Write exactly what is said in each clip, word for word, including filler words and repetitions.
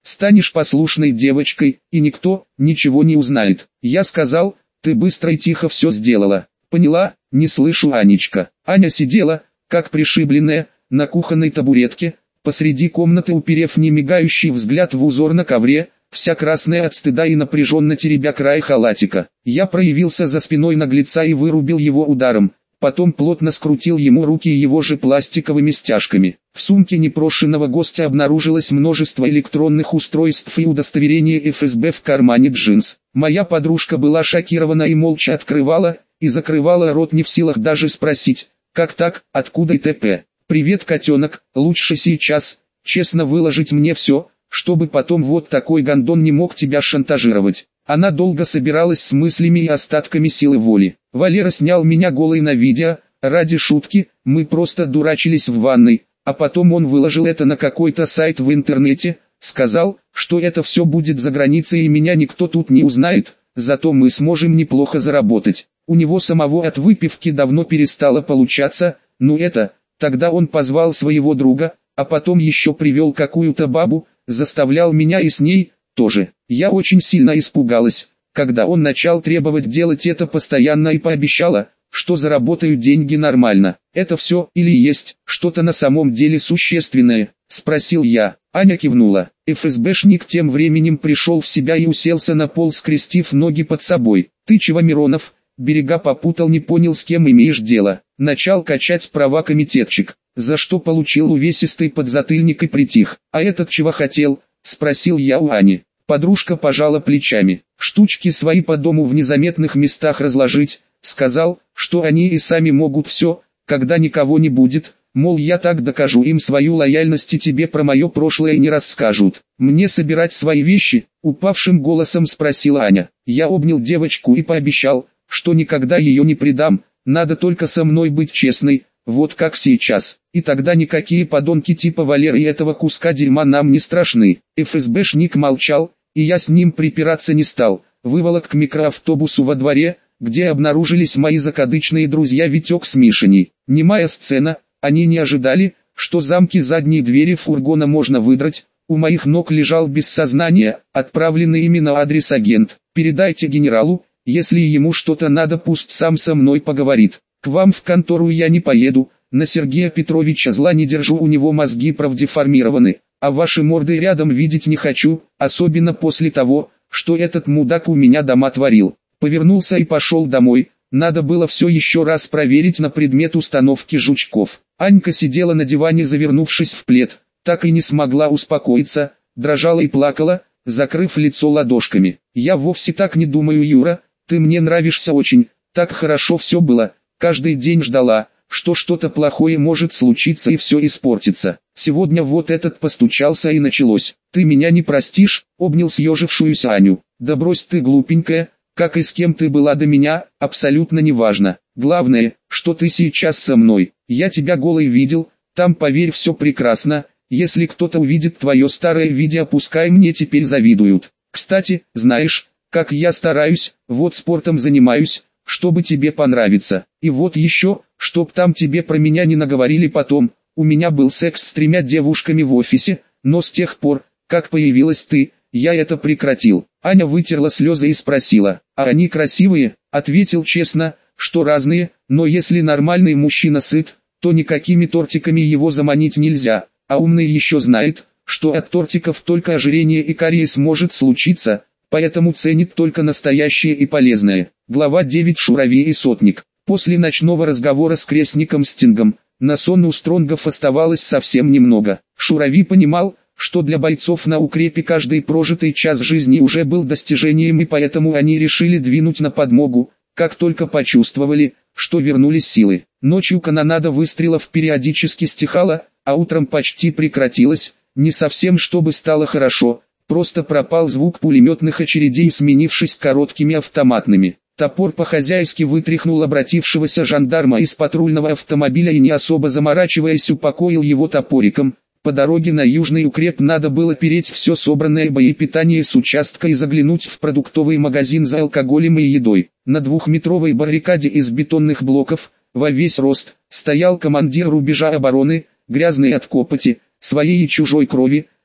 станешь послушной девочкой, и никто ничего не узнает. Я сказал, ты быстро и тихо все сделала. Поняла? Не слышу, Анечка. Аня сидела, как пришибленная, на кухонной табуретке, посреди комнаты, уперев немигающий взгляд в узор на ковре, вся красная от стыда и напряженно теребя край халатика. Я проявился за спиной наглеца и вырубил его ударом, потом плотно скрутил ему руки его же пластиковыми стяжками. В сумке непрошенного гостя обнаружилось множество электронных устройств и удостоверение эф эс бэ в кармане джинс. Моя подружка была шокирована и молча открывала и закрывала рот, не в силах даже спросить, как так, откуда и т.п. «Привет, котенок, лучше сейчас, честно выложить мне все, чтобы потом вот такой гондон не мог тебя шантажировать». Она долго собиралась с мыслями и остатками силы воли. Валера снял меня голой на видео, ради шутки, мы просто дурачились в ванной, а потом он выложил это на какой-то сайт в интернете, сказал, что это все будет за границей и меня никто тут не узнает, зато мы сможем неплохо заработать. У него самого от выпивки давно перестало получаться, ну это... Тогда он позвал своего друга, а потом еще привел какую-то бабу, заставлял меня и с ней, тоже. Я очень сильно испугалась, когда он начал требовать делать это постоянно, и пообещала, что заработаю деньги нормально. «Это все или есть что-то на самом деле существенное?» – спросил я. Аня кивнула. эф эс бэшник тем временем пришел в себя и уселся на пол, скрестив ноги под собой. «Ты чего, Миронов?» Берега попутал, не понял, с кем имеешь дело. Начал качать права комитетчик, за что получил увесистый подзатыльник и притих. «А этот чего хотел?» – спросил я у Ани. Подружка пожала плечами. «Штучки свои по дому в незаметных местах разложить», – сказал, что они и сами могут все, когда никого не будет, мол, я так докажу им свою лояльность и тебе про мое прошлое не расскажут. «Мне собирать свои вещи?» – упавшим голосом спросила Аня. Я обнял девочку и пообещал, что никогда ее не предам, надо только со мной быть честной, вот как сейчас, и тогда никакие подонки типа Валеры и этого куска дерьма нам не страшны. эф эс бэшник молчал, и я с ним припираться не стал, выволок к микроавтобусу во дворе, где обнаружились мои закадычные друзья Витек с Мишеней. Немая сцена, они не ожидали, что замки задней двери фургона можно выдрать. У моих ног лежал без сознания, отправленный ими на адрес агент. «Передайте генералу, если ему что-то надо, пусть сам со мной поговорит. К вам в контору я не поеду, на Сергея Петровича зла не держу, у него мозги правдеформированы, а ваши морды рядом видеть не хочу, особенно после того, что этот мудак у меня дома творил». Повернулся и пошел домой, надо было все еще раз проверить на предмет установки жучков. Анька сидела на диване, завернувшись в плед, так и не смогла успокоиться, дрожала и плакала, закрыв лицо ладошками. «Я вовсе так не думаю, Юра. Ты мне нравишься очень, так хорошо все было, каждый день ждала, что что-то плохое может случиться и все испортится. Сегодня вот этот постучался и началось. Ты меня не простишь?» — обнял съежившуюся Аню. «Да брось ты, глупенькая, как и с кем ты была до меня, абсолютно неважно. Главное, что ты сейчас со мной. Я тебя голой видел, там, поверь, все прекрасно. Если кто-то увидит твое старое видео, пускай мне теперь завидуют. Кстати, знаешь, как я стараюсь, вот спортом занимаюсь, чтобы тебе понравиться. И вот еще, чтоб там тебе про меня не наговорили потом, у меня был секс с тремя девушками в офисе, но с тех пор, как появилась ты, я это прекратил». Аня вытерла слезы и спросила: «А они красивые?» Ответил честно, что разные, но если нормальный мужчина сыт, то никакими тортиками его заманить нельзя, а умный еще знает, что от тортиков только ожирение и кариес может случиться, поэтому ценит только настоящее и полезное. Глава девять. Шурави и сотник. После ночного разговора с крестником Стингом, на сон у Стронгов оставалось совсем немного. Шурави понимал, что для бойцов на укрепе каждый прожитый час жизни уже был достижением, и поэтому они решили двинуть на подмогу, как только почувствовали, что вернулись силы. Ночью канонада выстрелов периодически стихала, а утром почти прекратилась, не совсем чтобы стало хорошо, просто пропал звук пулеметных очередей, сменившись короткими автоматными. Топор по-хозяйски вытряхнул обратившегося жандарма из патрульного автомобиля и, не особо заморачиваясь, упокоил его топориком. По дороге на южный укреп надо было переть все собранное боепитание с участка и заглянуть в продуктовый магазин за алкоголем и едой. На двухметровой баррикаде из бетонных блоков, во весь рост, стоял командир рубежа обороны, грязный от копоти, своей и чужой крови,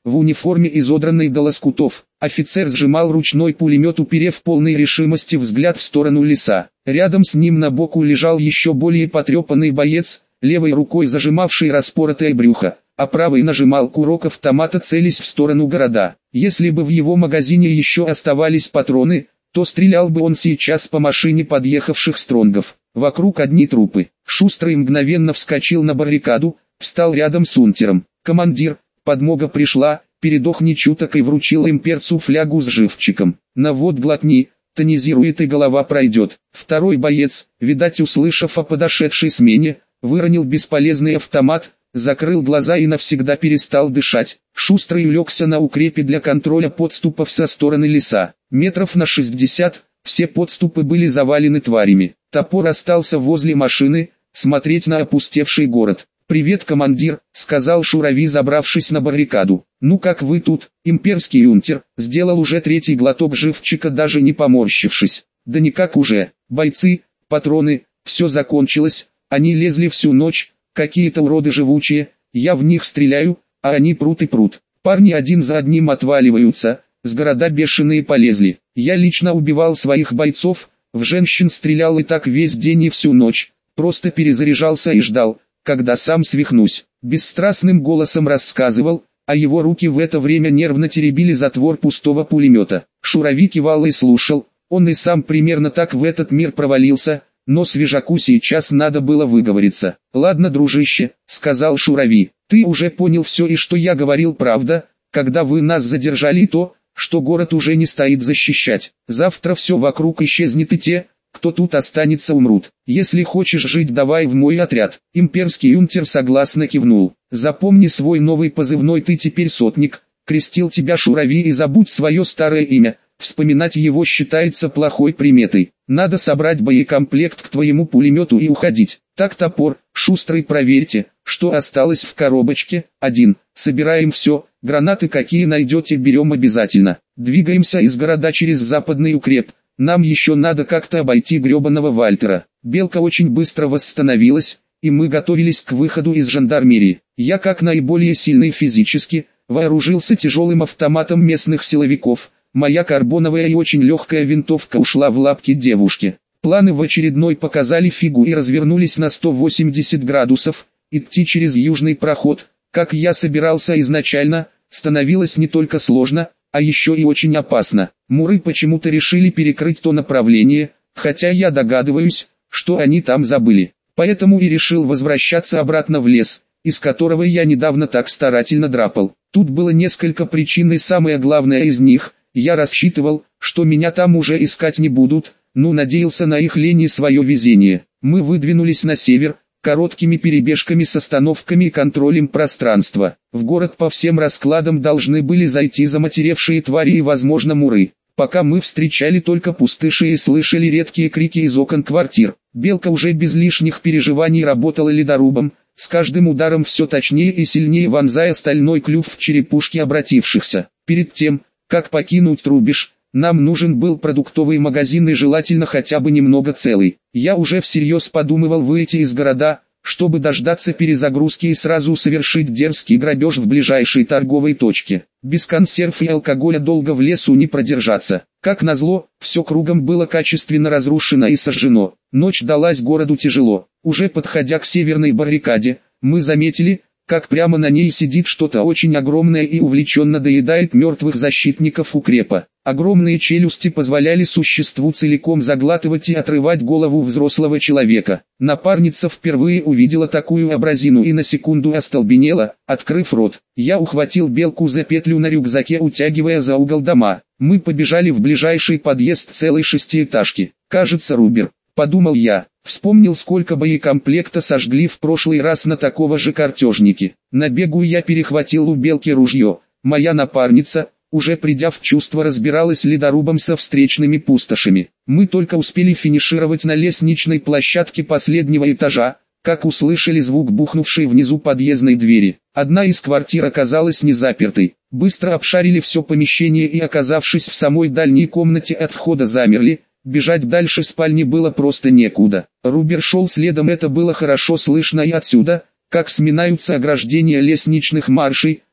в униформе изодранной до лоскутов. Офицер сжимал ручной пулемет, уперев полной решимости взгляд в сторону леса. Рядом с ним на боку лежал еще более потрепанный боец, левой рукой зажимавший распоротое брюхо, а правой нажимал курок автомата, целясь в сторону города. Если бы в его магазине еще оставались патроны, то стрелял бы он сейчас по машине подъехавших стронгов. Вокруг одни трупы. Шустрый мгновенно вскочил на баррикаду, встал рядом с унтером. «Командир, подмога пришла», передохни чуток и вручил имперцу флягу с живчиком. «На вот глотни, тонизирует и голова пройдет». Второй боец, видать услышав о подошедшей смене, выронил бесполезный автомат, закрыл глаза и навсегда перестал дышать. Шустрый улегся на укрепе для контроля подступов со стороны леса. Метров на шестьдесят, все подступы были завалены тварями. Топор остался возле машины, смотреть на опустевший город. «Привет, командир», — сказал Шурави, забравшись на баррикаду. «Ну как вы тут?» Имперский юнтер сделал уже третий глоток живчика, даже не поморщившись. «Да никак уже. Бойцы, патроны, все закончилось. Они лезли всю ночь, какие-то уроды живучие, я в них стреляю, а они прут и прут. Парни один за одним отваливаются, с города бешеные полезли. Я лично убивал своих бойцов, в женщин стрелял и так весь день и всю ночь, просто перезаряжался и ждал, когда сам свихнусь». Бесстрастным голосом рассказывал, а его руки в это время нервно теребили затвор пустого пулемета. Шурави кивал и слушал, он и сам примерно так в этот мир провалился, но свежаку сейчас надо было выговориться. «Ладно, дружище», — сказал Шурави, — «ты уже понял все, и что я говорил правда, когда вы нас задержали, и то, что город уже не стоит защищать. Завтра все вокруг исчезнет, и те, кто тут останется, умрут. Если хочешь жить, давай в мой отряд». Имперский юнтер согласно кивнул. «Запомни свой новый позывной, ты теперь сотник», — крестил тебя Шурави, «и забудь свое старое имя. Вспоминать его считается плохой приметой. Надо собрать боекомплект к твоему пулемету и уходить. Так, топор, Шустрый, проверьте, что осталось в коробочке. Один. Собираем все, гранаты какие найдете, берем обязательно. Двигаемся из города через западный укреп. Нам еще надо как-то обойти гребаного Вальтера». Белка очень быстро восстановилась, и мы готовились к выходу из жандармерии. Я, как наиболее сильный физически, вооружился тяжелым автоматом местных силовиков. Моя карбоновая и очень легкая винтовка ушла в лапки девушки. Планы в очередной показали фигу и развернулись на сто восемьдесят градусов. Идти через южный проход, как я собирался изначально, становилось не только сложно, а еще и очень опасно. Муры почему-то решили перекрыть то направление, хотя я догадываюсь, что они там забыли. Поэтому и решил возвращаться обратно в лес, из которого я недавно так старательно драпал. Тут было несколько причин, и самая главная из них — я рассчитывал, что меня там уже искать не будут, но надеялся на их лень и свое везение. Мы выдвинулись на север, короткими перебежками с остановками и контролем пространства. В город по всем раскладам должны были зайти заматеревшие твари и, возможно, муры. Пока мы встречали только пустыши и слышали редкие крики из окон квартир. Белка уже без лишних переживаний работала ледорубом, с каждым ударом все точнее и сильнее вонзая стальной клюв в черепушки обратившихся. Перед тем, как покинуть рубеж, нам нужен был продуктовый магазин, и желательно хотя бы немного целый. Я уже всерьез подумывал выйти из города, чтобы дождаться перезагрузки и сразу совершить дерзкий грабеж в ближайшей торговой точке. Без консерв и алкоголя долго в лесу не продержаться. Как назло, все кругом было качественно разрушено и сожжено. Ночь далась городу тяжело. Уже подходя к северной баррикаде, мы заметили, как прямо на ней сидит что-то очень огромное и увлеченно доедает мертвых защитников укрепа. Огромные челюсти позволяли существу целиком заглатывать и отрывать голову взрослого человека. Напарница впервые увидела такую образину и на секунду остолбенела, открыв рот. Я ухватил белку за петлю на рюкзаке, утягивая за угол дома. Мы побежали в ближайший подъезд целой шестиэтажки. «Кажется, Рубер», — подумал я. Вспомнил, сколько боекомплекта сожгли в прошлый раз на такого же картежнике. На бегу я перехватил у белки ружье. Моя напарница, уже придя в чувство, разбиралась ледорубом со встречными пустошами. Мы только успели финишировать на лестничной площадке последнего этажа, как услышали звук бухнувшей внизу подъездной двери. Одна из квартир оказалась не запертой. Быстро обшарили все помещение и, оказавшись в самой дальней комнате от входа, замерли. Бежать дальше спальни было просто некуда. Рубер шел следом, это было хорошо слышно и отсюда, как сминаются ограждения лестничных маршей,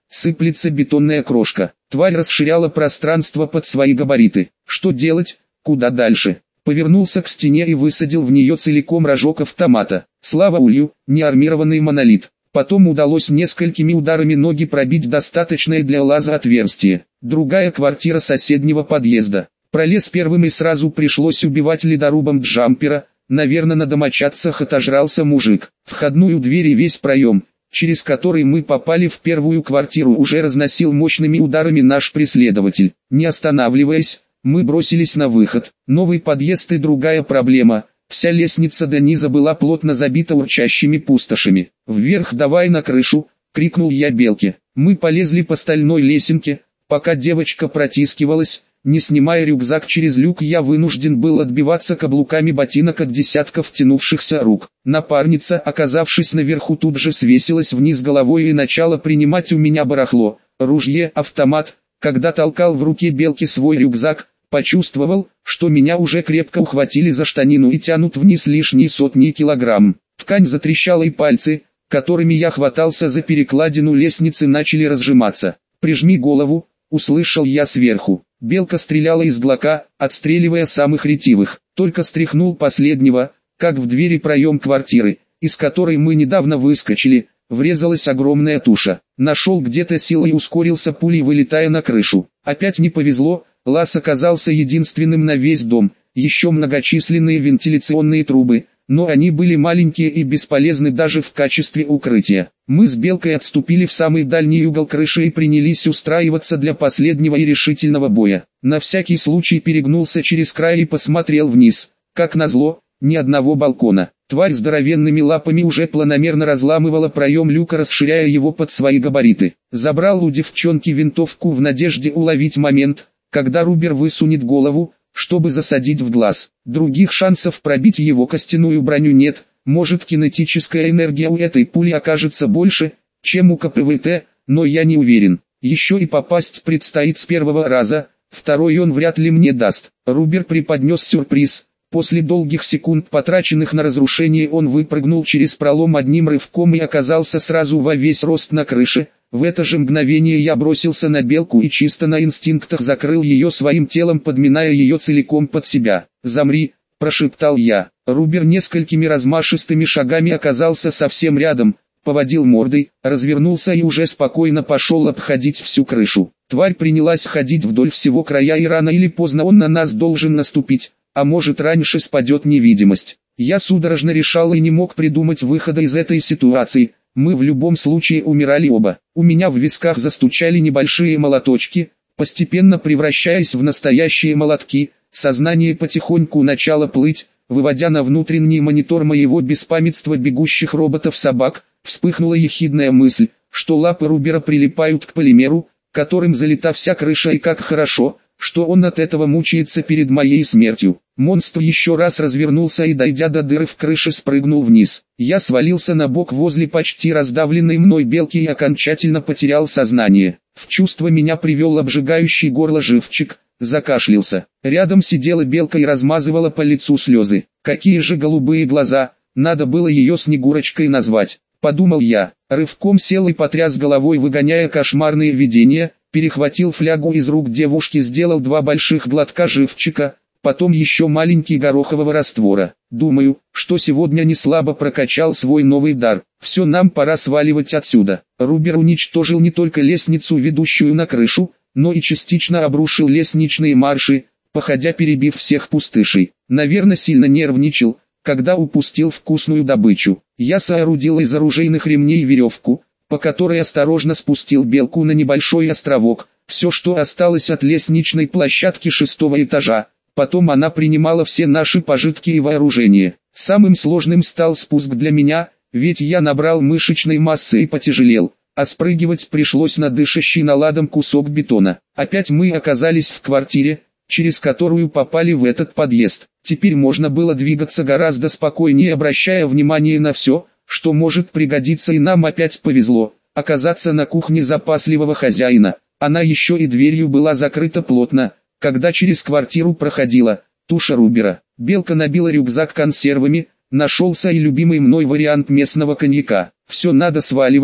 сыплется бетонная крошка. Тварь расширяла пространство под свои габариты. Что делать? Куда дальше? Повернулся к стене и высадил в нее целиком рожок автомата. Слава улью, неармированный монолит. Потом удалось несколькими ударами ноги пробить достаточное для лаза отверстие. Другая квартира соседнего подъезда. Пролез первым и сразу пришлось убивать ледорубом джампера. Наверное, на домочадцах отожрался мужик. Входную дверь и весь проем, через который мы попали в первую квартиру, уже разносил мощными ударами наш преследователь. Не останавливаясь, мы бросились на выход. Новый подъезд и другая проблема. Вся лестница до низа была плотно забита урчащими пустошами. «Вверх давай на крышу!» — крикнул я Белке. Мы полезли по стальной лесенке, пока девочка протискивалась. Не снимая рюкзак через люк, я вынужден был отбиваться каблуками ботинок от десятков тянувшихся рук. Напарница, оказавшись наверху, тут же свесилась вниз головой и начала принимать у меня барахло. Ружье, автомат. Когда толкал в руке Белки свой рюкзак, почувствовал, что меня уже крепко ухватили за штанину и тянут вниз лишние сотни килограмм. Ткань затрещала и пальцы, которыми я хватался за перекладину лестницы, начали разжиматься. «Прижми голову», — услышал я сверху. Белка стреляла из глока, отстреливая самых ретивых. Только стряхнул последнего, как в двери проем квартиры, из которой мы недавно выскочили, врезалась огромная туша. Нашел где-то силой и ускорился, пулей вылетая на крышу. Опять не повезло, лаз оказался единственным на весь дом. Еще многочисленные вентиляционные трубы, но они были маленькие и бесполезны даже в качестве укрытия. Мы с Белкой отступили в самый дальний угол крыши и принялись устраиваться для последнего и решительного боя. На всякий случай перегнулся через край и посмотрел вниз. Как назло, ни одного балкона. Тварь здоровенными лапами уже планомерно разламывала проем люка, расширяя его под свои габариты. Забрал у девчонки винтовку в надежде уловить момент, когда Рубер высунет голову, чтобы засадить в глаз. Других шансов пробить его костяную броню нет. Может, кинетическая энергия у этой пули окажется больше, чем у КПВТ, но я не уверен. Еще и попасть предстоит с первого раза, второй он вряд ли мне даст. Рубер преподнес сюрприз. После долгих секунд, потраченных на разрушение, он выпрыгнул через пролом одним рывком и оказался сразу во весь рост на крыше. В это же мгновение я бросился на Белку и чисто на инстинктах закрыл ее своим телом, подминая ее целиком под себя. «Замри», – прошептал я. Рубер несколькими размашистыми шагами оказался совсем рядом, поводил мордой, развернулся и уже спокойно пошел обходить всю крышу. Тварь принялась ходить вдоль всего края, и рано или поздно он на нас должен наступить, а может, раньше спадет невидимость. Я судорожно решал и не мог придумать выхода из этой ситуации. Мы в любом случае умирали оба. У меня в висках застучали небольшие молоточки, постепенно превращаясь в настоящие молотки. Сознание потихоньку начало плыть, выводя на внутренний монитор моего беспамятства бегущих роботов-собак. Вспыхнула ехидная мысль, что лапы Рубера прилипают к полимеру, которым залита вся крыша, и как хорошо, что он от этого мучается перед моей смертью. Монстр еще раз развернулся и, дойдя до дыры в крыше, спрыгнул вниз. Я свалился на бок возле почти раздавленной мной Белки и окончательно потерял сознание. В чувство меня привел обжигающий горло живчик, закашлялся. Рядом сидела Белка и размазывала по лицу слезы. Какие же голубые глаза, надо было ее Снегурочкой назвать, подумал я. Рывком сел и потряс головой, выгоняя кошмарные видения. Перехватил флягу из рук девушки, сделал два больших глотка живчика, потом еще маленький горохового раствора. Думаю, что сегодня не слабо прокачал свой новый дар. Все, нам пора сваливать отсюда. Рубер уничтожил не только лестницу, ведущую на крышу, но и частично обрушил лестничные марши, походя перебив всех пустышей. Наверное, сильно нервничал, когда упустил вкусную добычу. Я соорудил из оружейных ремней веревку, по которой осторожно спустил Белку на небольшой островок, все, что осталось от лестничной площадки шестого этажа. Потом она принимала все наши пожитки и вооружение. Самым сложным стал спуск для меня, ведь я набрал мышечной массы и потяжелел, а спрыгивать пришлось на дышащий наладом кусок бетона. Опять мы оказались в квартире, через которую попали в этот подъезд. Теперь можно было двигаться гораздо спокойнее, обращая внимание на все, что может пригодиться, и нам опять повезло оказаться на кухне запасливого хозяина. Она еще и дверью была закрыта плотно, когда через квартиру проходила туша Рубера. Белка набила рюкзак консервами, нашелся и любимый мной вариант местного коньяка. Все, надо сваливать,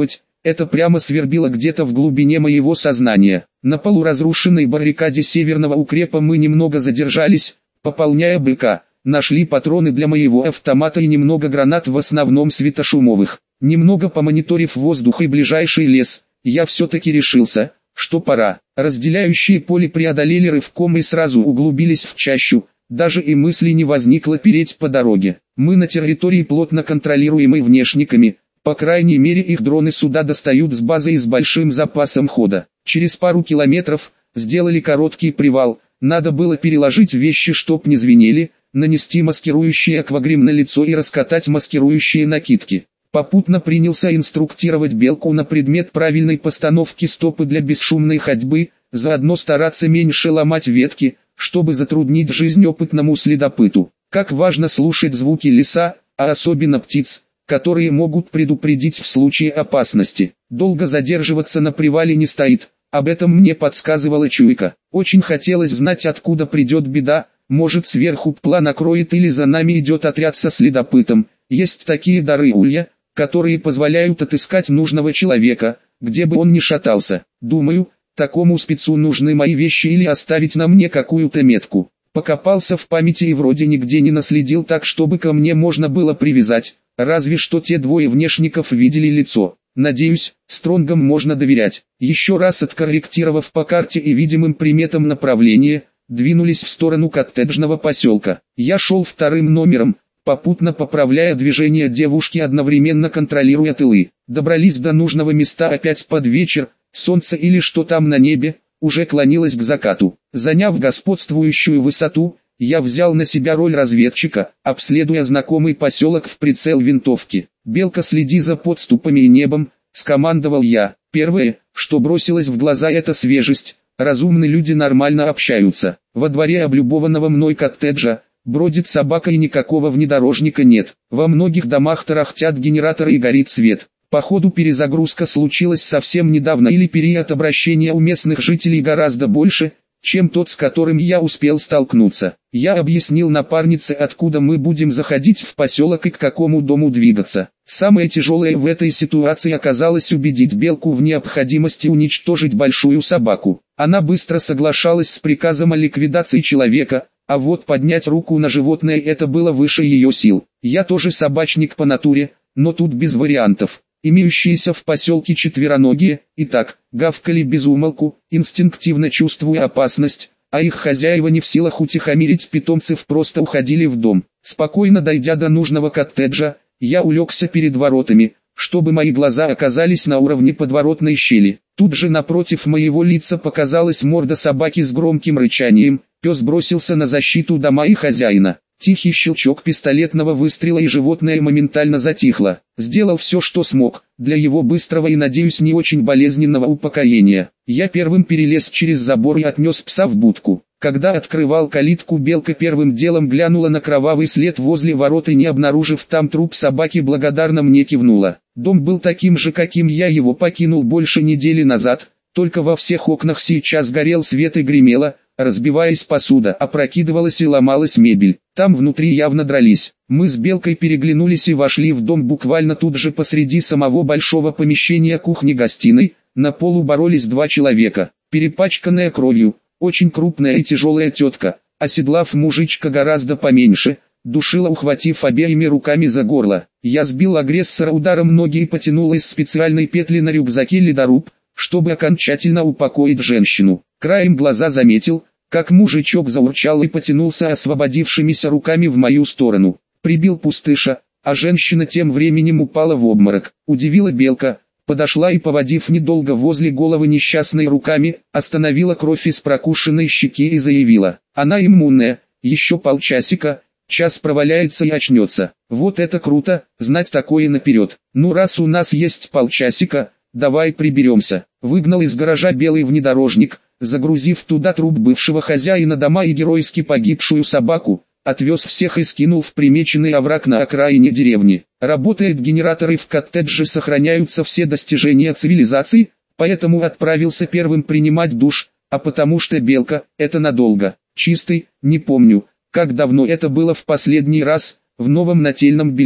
Это прямо свербило где-то в глубине моего сознания. На полуразрушенной баррикаде северного укрепа мы немного задержались, пополняя БК. Нашли патроны для моего автомата и немного гранат, в основном светошумовых. Немного помониторив воздух и ближайший лес, я все-таки решился, что пора. Разделяющие поле преодолели рывком и сразу углубились в чащу. Даже и мысли не возникло переть по дороге. Мы на территории, плотно контролируемой внешниками. По крайней мере, их дроны сюда достают с базы и с большим запасом хода. Через пару километров сделали короткий привал. Надо было переложить вещи, чтоб не звенели, нанести маскирующий аквагрим на лицо и раскатать маскирующие накидки. Попутно принялся инструктировать Белку на предмет правильной постановки стопы для бесшумной ходьбы, заодно стараться меньше ломать ветки, чтобы затруднить жизнь опытному следопыту. Как важно слушать звуки леса, а особенно птиц, которые могут предупредить в случае опасности. Долго задерживаться на привале не стоит, об этом мне подсказывала чуйка. Очень хотелось знать, откуда придет беда. Может, сверху пла накроет или за нами идет отряд со следопытом. Есть такие дары улья, которые позволяют отыскать нужного человека, где бы он ни шатался. Думаю, такому спецу нужны мои вещи или оставить на мне какую-то метку. Покопался в памяти и вроде нигде не наследил так, чтобы ко мне можно было привязать, разве что те двое внешников видели лицо. Надеюсь, Стронгам можно доверять. Еще раз откорректировав по карте и видимым приметам направление, двинулись в сторону коттеджного поселка. Я шел вторым номером, попутно поправляя движение девушки, одновременно контролируя тылы. Добрались до нужного места опять под вечер, солнце или что там на небе, уже клонилось к закату. Заняв господствующую высоту, я взял на себя роль разведчика, обследуя знакомый поселок в прицел винтовки. «Белка, следи за подступами и небом», — скомандовал я. Первое, что бросилось в глаза, это свежесть. Разумные люди нормально общаются. Во дворе облюбованного мной коттеджа бродит собака и никакого внедорожника нет. Во многих домах тарахтят генераторы и горит свет. Походу, перезагрузка случилась совсем недавно, или период обращения у местных жителей гораздо больше, чем тот, с которым я успел столкнуться. Я объяснил напарнице, откуда мы будем заходить в поселок и к какому дому двигаться. Самое тяжелое в этой ситуации оказалось убедить Белку в необходимости уничтожить большую собаку. Она быстро соглашалась с приказом о ликвидации человека, а вот поднять руку на животное — это было выше ее сил. Я тоже собачник по натуре, но тут без вариантов. Имеющиеся в поселке четвероногие, и так, гавкали без умолку, инстинктивно чувствуя опасность, а их хозяева не в силах утихомирить питомцев, просто уходили в дом. Спокойно дойдя до нужного коттеджа, я улегся перед воротами, чтобы мои глаза оказались на уровне подворотной щели. Тут же напротив моего лица показалась морда собаки с громким рычанием. Пес бросился на защиту дома и хозяина. Тихий щелчок пистолетного выстрела, и животное моментально затихло. Сделал все, что смог, для его быстрого и, надеюсь, не очень болезненного упокоения. Я первым перелез через забор и отнес пса в будку. Когда открывал калитку, Белка первым делом глянула на кровавый след возле ворот и, не обнаружив там труп собаки, благодарно мне кивнула. Дом был таким же, каким я его покинул больше недели назад, только во всех окнах сейчас горел свет и гремело, разбиваясь посуда, опрокидывалась и ломалась мебель. Там внутри явно дрались. Мы с Белкой переглянулись и вошли в дом буквально тут же посреди самого большого помещения кухни-гостиной. На полу боролись два человека. Перепачканная кровью, очень крупная и тяжелая тетка, оседлав мужичка гораздо поменьше, душила, ухватив обеими руками за горло. Я сбил агрессора ударом ноги и потянул из специальной петли на рюкзаке ледоруб, чтобы окончательно упокоить женщину. Краем глаза заметил, как мужичок заурчал и потянулся освободившимися руками в мою сторону. Прибил пустыша, а женщина тем временем упала в обморок. Удивила Белка, подошла и, поводив недолго возле головы несчастной руками, остановила кровь из прокушенной щеки и заявила: «Она иммунная, еще полчасика, час проваляется и очнется». Вот это круто, знать такое наперед. Ну, раз у нас есть полчасика, давай приберемся. Выгнал из гаража белый внедорожник, загрузив туда труп бывшего хозяина дома и геройски погибшую собаку, отвез всех и скинул в примеченный овраг на окраине деревни. Работает генератор и в коттедже сохраняются все достижения цивилизации, поэтому отправился первым принимать душ, а потому что Белка — это надолго. Чистый, не помню, как давно это было в последний раз, в новом нательном белье.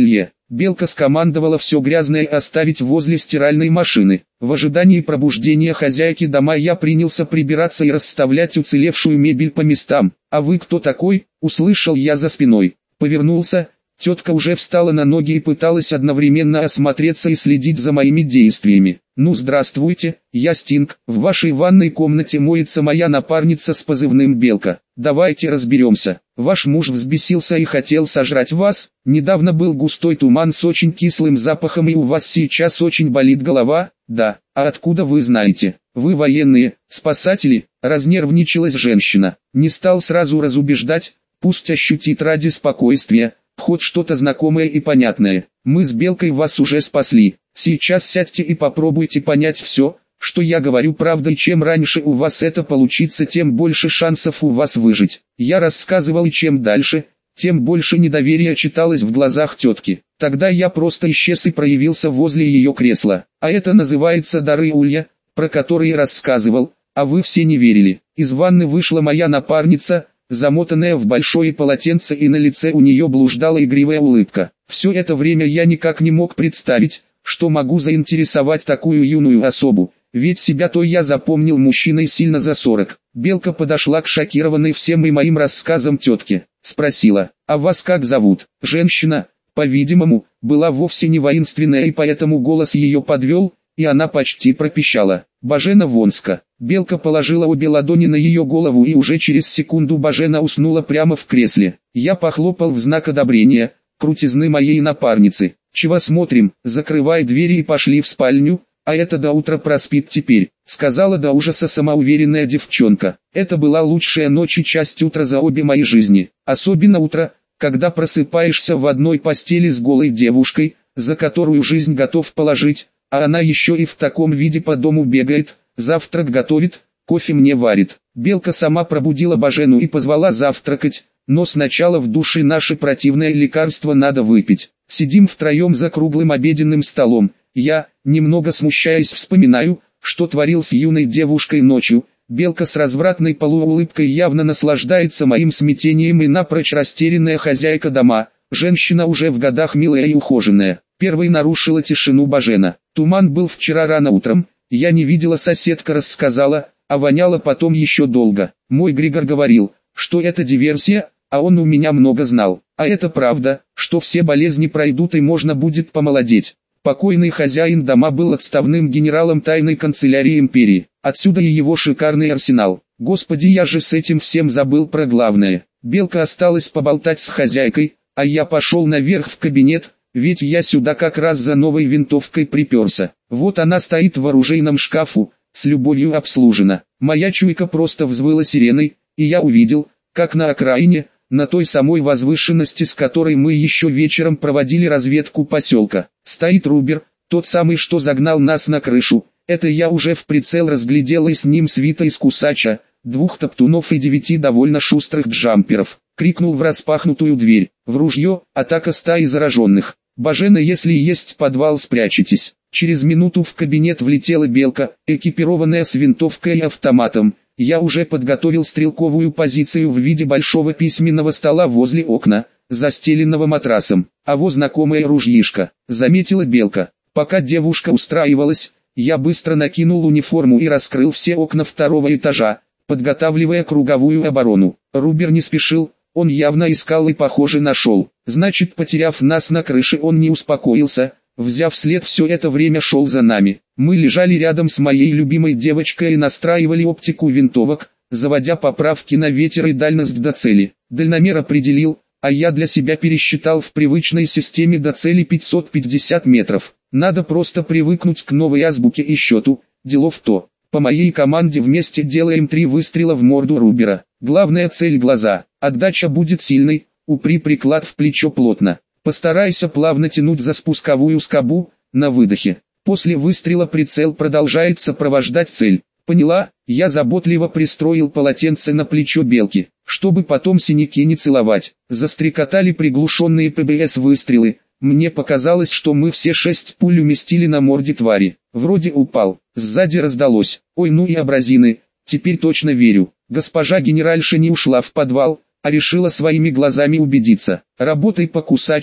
Белка скомандовала все грязное оставить возле стиральной машины. В ожидании пробуждения хозяйки дома я принялся прибираться и расставлять уцелевшую мебель по местам. «А вы кто такой?» – услышал я за спиной. Повернулся. Тетка уже встала на ноги и пыталась одновременно осмотреться и следить за моими действиями. «Ну здравствуйте, я Стинг, в вашей ванной комнате моется моя напарница с позывным Белка. Давайте разберемся. Ваш муж взбесился и хотел сожрать вас, недавно был густой туман с очень кислым запахом и у вас сейчас очень болит голова?» «Да, а откуда вы знаете? Вы военные, спасатели?» Разнервничалась женщина. Не стал сразу разубеждать, пусть ощутит ради спокойствия хоть что-то знакомое и понятное. «Мы с Белкой вас уже спасли. Сейчас сядьте и попробуйте понять все, что я говорю правда, и чем раньше у вас это получится, тем больше шансов у вас выжить». Я рассказывал, и чем дальше, тем больше недоверия читалось в глазах тетки. Тогда я просто исчез и проявился возле ее кресла. А это называется дары улья, про которые рассказывал, а вы все не верили. Из ванны вышла моя напарница, замотанная в большое полотенце, и на лице у нее блуждала игривая улыбка. Все это время я никак не мог представить, что могу заинтересовать такую юную особу, ведь себя-то я запомнил мужчиной сильно за сорок. Белка подошла к шокированной всем и моим рассказам тетке, спросила: «А вас как зовут?» Женщина, по-видимому, была вовсе не воинственная, и поэтому голос ее подвел, и она почти пропищала: «Божена Вонска». Белка положила обе ладони на ее голову, и уже через секунду Божена уснула прямо в кресле. Я похлопал в знак одобрения крутизны моей напарницы. «Чего смотрим, закрывай двери и пошли в спальню, а это до утра проспит теперь», сказала до ужаса самоуверенная девчонка. Это была лучшая ночь и часть утра за обе мои жизни. Особенно утро, когда просыпаешься в одной постели с голой девушкой, за которую жизнь готов положить, а она еще и в таком виде по дому бегает, завтрак готовит, кофе мне варит. Белка сама пробудила Божену и позвала завтракать, но сначала в душе наше противное лекарство надо выпить. Сидим втроем за круглым обеденным столом. Я, немного смущаясь, вспоминаю, что творил с юной девушкой ночью. Белка с развратной полуулыбкой явно наслаждается моим смятением, и напрочь растерянная хозяйка дома, женщина уже в годах, милая и ухоженная. Первой нарушила тишину Божена. «Туман был вчера рано утром, я не видела, соседка рассказала, а воняло потом еще долго. Мой Григор говорил, что это диверсия, а он у меня много знал. А это правда, что все болезни пройдут и можно будет помолодеть». Покойный хозяин дома был отставным генералом тайной канцелярии империи. Отсюда и его шикарный арсенал. Господи, я же с этим всем забыл про главное. Белка осталась поболтать с хозяйкой, а я пошел наверх в кабинет, ведь я сюда как раз за новой винтовкой приперся. Вот она стоит в оружейном шкафу, с любовью обслужена. Моя чуйка просто взвыла сиреной, и я увидел, как на окраине, на той самой возвышенности, с которой мы еще вечером проводили разведку поселка, стоит Рубер, тот самый, что загнал нас на крышу. Это я уже в прицел разглядел, и с ним свита из кусача, двух топтунов и девяти довольно шустрых джамперов. Крикнул в распахнутую дверь: «В ружье, атака стаи зараженных! Божена, если есть подвал, спрячетесь!» Через минуту в кабинет влетела Белка, экипированная с винтовкой и автоматом. Я уже подготовил стрелковую позицию в виде большого письменного стола возле окна, застеленного матрасом. «А во знакомое ружьишко», — заметила Белка. Пока девушка устраивалась, я быстро накинул униформу и раскрыл все окна второго этажа, подготавливая круговую оборону. Рубер не спешил, он явно искал и, похоже, нашел. Значит, потеряв нас на крыше, он не успокоился, взяв след, все это время шел за нами. Мы лежали рядом с моей любимой девочкой и настраивали оптику винтовок, заводя поправки на ветер и дальность до цели. Дальномер определил, а я для себя пересчитал в привычной системе до цели пятьсот пятьдесят метров. Надо просто привыкнуть к новой азбуке и счету, дело в то. По моей команде вместе делаем три выстрела в морду Рубера. Главная цель — глаза. Отдача будет сильной, упри приклад в плечо плотно. Постарайся плавно тянуть за спусковую скобу, на выдохе. После выстрела прицел продолжает сопровождать цель. Поняла? Я заботливо пристроил полотенце на плечо Белки, чтобы потом синяки не целовать. Застрекотали приглушенные ПБС выстрелы. Мне показалось, что мы все шесть пуль уместили на морде твари. Вроде упал. Сзади раздалось: «Ой, ну и абразины, теперь точно верю». Госпожа генеральша не ушла в подвал, а решила своими глазами убедиться. «Работай по кусачу,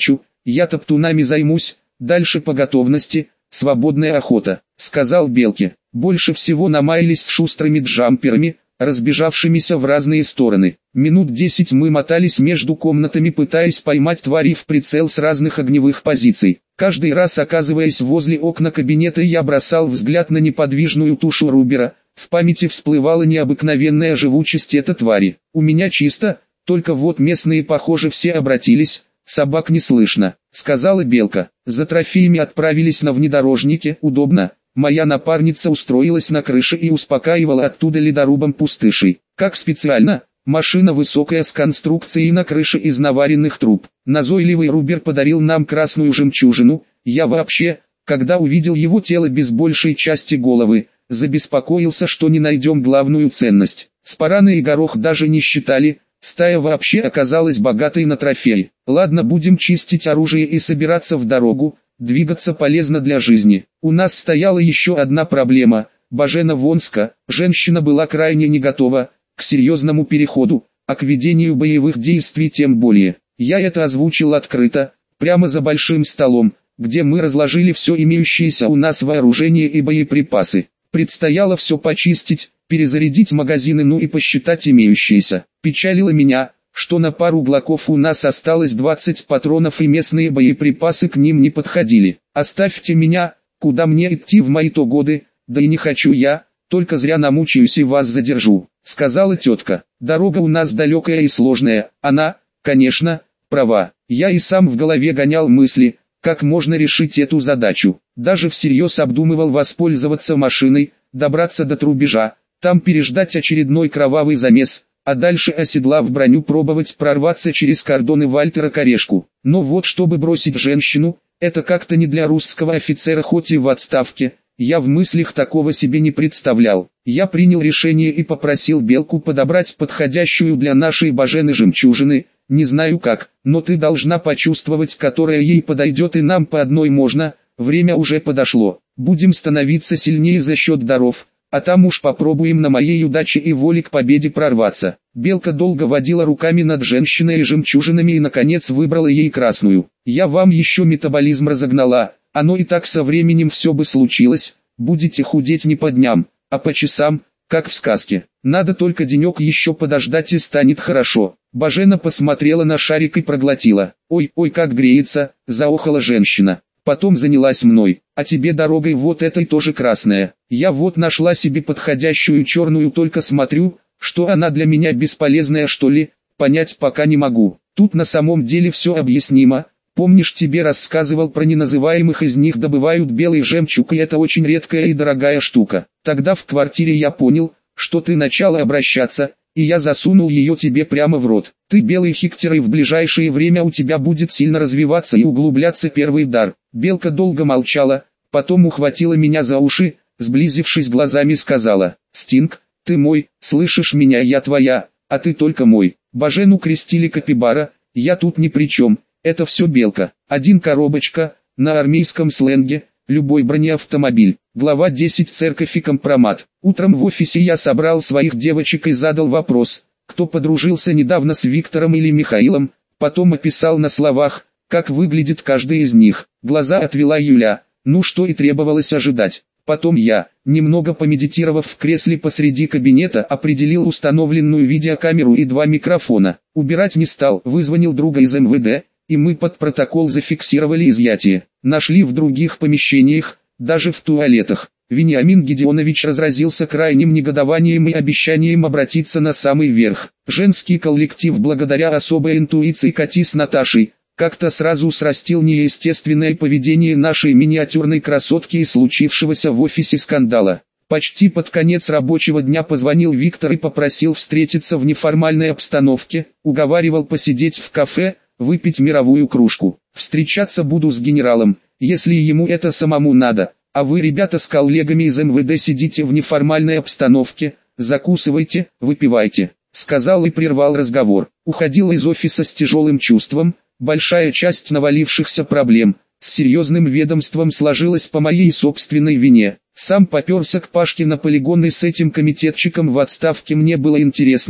я топтунами займусь, дальше по готовности, свободная охота», — сказал Белке. Больше всего намаялись с шустрыми джамперами, разбежавшимися в разные стороны. Минут десять мы мотались между комнатами, пытаясь поймать твари в прицел с разных огневых позиций. Каждый раз, оказываясь возле окна кабинета, я бросал взгляд на неподвижную тушу Рубера. В памяти всплывала необыкновенная живучесть этой твари. «У меня чисто, только вот местные, похоже, все обратились, собак не слышно», — сказала Белка. За трофеями отправились на внедорожнике, удобно. Моя напарница устроилась на крыше и успокаивала оттуда ледорубом пустышей. Как специально, машина высокая с конструкцией на крыше из наваренных труб. Назойливый Рубер подарил нам красную жемчужину. Я вообще, когда увидел его тело без большей части головы, забеспокоился, что не найдем главную ценность. Спараны и горох даже не считали, стая вообще оказалась богатой на трофеи. Ладно, будем чистить оружие и собираться в дорогу. Двигаться полезно для жизни. У нас стояла еще одна проблема. Божена Вонска, женщина, была крайне не готова к серьезному переходу, а к ведению боевых действий тем более. Я это озвучил открыто, прямо за большим столом, где мы разложили все имеющееся у нас вооружение и боеприпасы. Предстояло все почистить, перезарядить магазины, ну и посчитать имеющиеся. Печалило меня, что на пару глоков у нас осталось двадцать патронов и местные боеприпасы к ним не подходили. «Оставьте меня, куда мне идти в мои-то годы, да и не хочу я, только зря намучаюсь и вас задержу», — сказала тетка. «Дорога у нас далекая и сложная». Она, конечно, права. Я и сам в голове гонял мысли, как можно решить эту задачу. Даже всерьез обдумывал воспользоваться машиной, добраться до Трубежа, там переждать очередной кровавый замес, а дальше, оседлав броню, пробовать прорваться через кордоны Вальтера к Орешку. Но вот чтобы бросить женщину, это как-то не для русского офицера, хоть и в отставке, я в мыслях такого себе не представлял. Я принял решение и попросил Белку подобрать подходящую для нашей Божены жемчужины. Не знаю как, но ты должна почувствовать, которая ей подойдет, и нам по одной можно. Время уже подошло. Будем становиться сильнее за счет даров. А там уж попробуем на моей удаче и воле к победе прорваться. Белка долго водила руками над женщиной и жемчужинами и наконец выбрала ей красную. Я вам еще метаболизм разогнала, оно и так со временем все бы случилось. Будете худеть не по дням, а по часам, как в сказке. Надо только денек еще подождать и станет хорошо. Божена посмотрела на шарик и проглотила. Ой, ой, как греется, заохала женщина. Потом занялась мной. А тебе дорогой вот этой тоже красная. Я вот нашла себе подходящую черную, только смотрю, что она для меня бесполезная, что ли, понять пока не могу. Тут на самом деле все объяснимо. Помнишь, тебе рассказывал про неназываемых, из них добывают белый жемчуг, и это очень редкая и дорогая штука. Тогда в квартире я понял, что ты начала обращаться, и я засунул ее тебе прямо в рот. Ты белый хиктер, и в ближайшее время у тебя будет сильно развиваться и углубляться первый дар. Белка долго молчала, потом ухватила меня за уши, сблизившись глазами, сказала: «Стинг, ты мой, слышишь меня, я твоя, а ты только мой». Божену крестили Капибара, я тут ни при чем, это все Белка. Один коробочка, на армейском сленге, любой бронеавтомобиль. Глава десять. Церковь и компромат. Утром в офисе я собрал своих девочек и задал вопрос, кто подружился недавно с Виктором или Михаилом, потом описал на словах, как выглядит каждый из них. Глаза отвела Юля, ну что и требовалось ожидать. Потом я, немного помедитировав в кресле посреди кабинета, определил установленную видеокамеру и два микрофона. Убирать не стал, вызвонил друга из эм вэ дэ, и мы под протокол зафиксировали изъятие. Нашли в других помещениях, даже в туалетах. Вениамин Гедеонович разразился крайним негодованием и обещанием обратиться на самый верх. Женский коллектив, благодаря особой интуиции Кати с Наташей, как-то сразу срастил неестественное поведение нашей миниатюрной красотки и случившегося в офисе скандала. Почти под конец рабочего дня позвонил Виктор и попросил встретиться в неформальной обстановке, уговаривал посидеть в кафе, выпить мировую кружку. Встречаться буду с генералом, если ему это самому надо, а вы, ребята, с коллегами из эм вэ дэ сидите в неформальной обстановке, закусывайте, выпивайте, сказал и прервал разговор. Уходил из офиса с тяжелым чувством. Большая часть навалившихся проблем с серьезным ведомством сложилась по моей собственной вине. Сам поперся к Пашке на полигон, и с этим комитетчиком в отставке мне было интересно,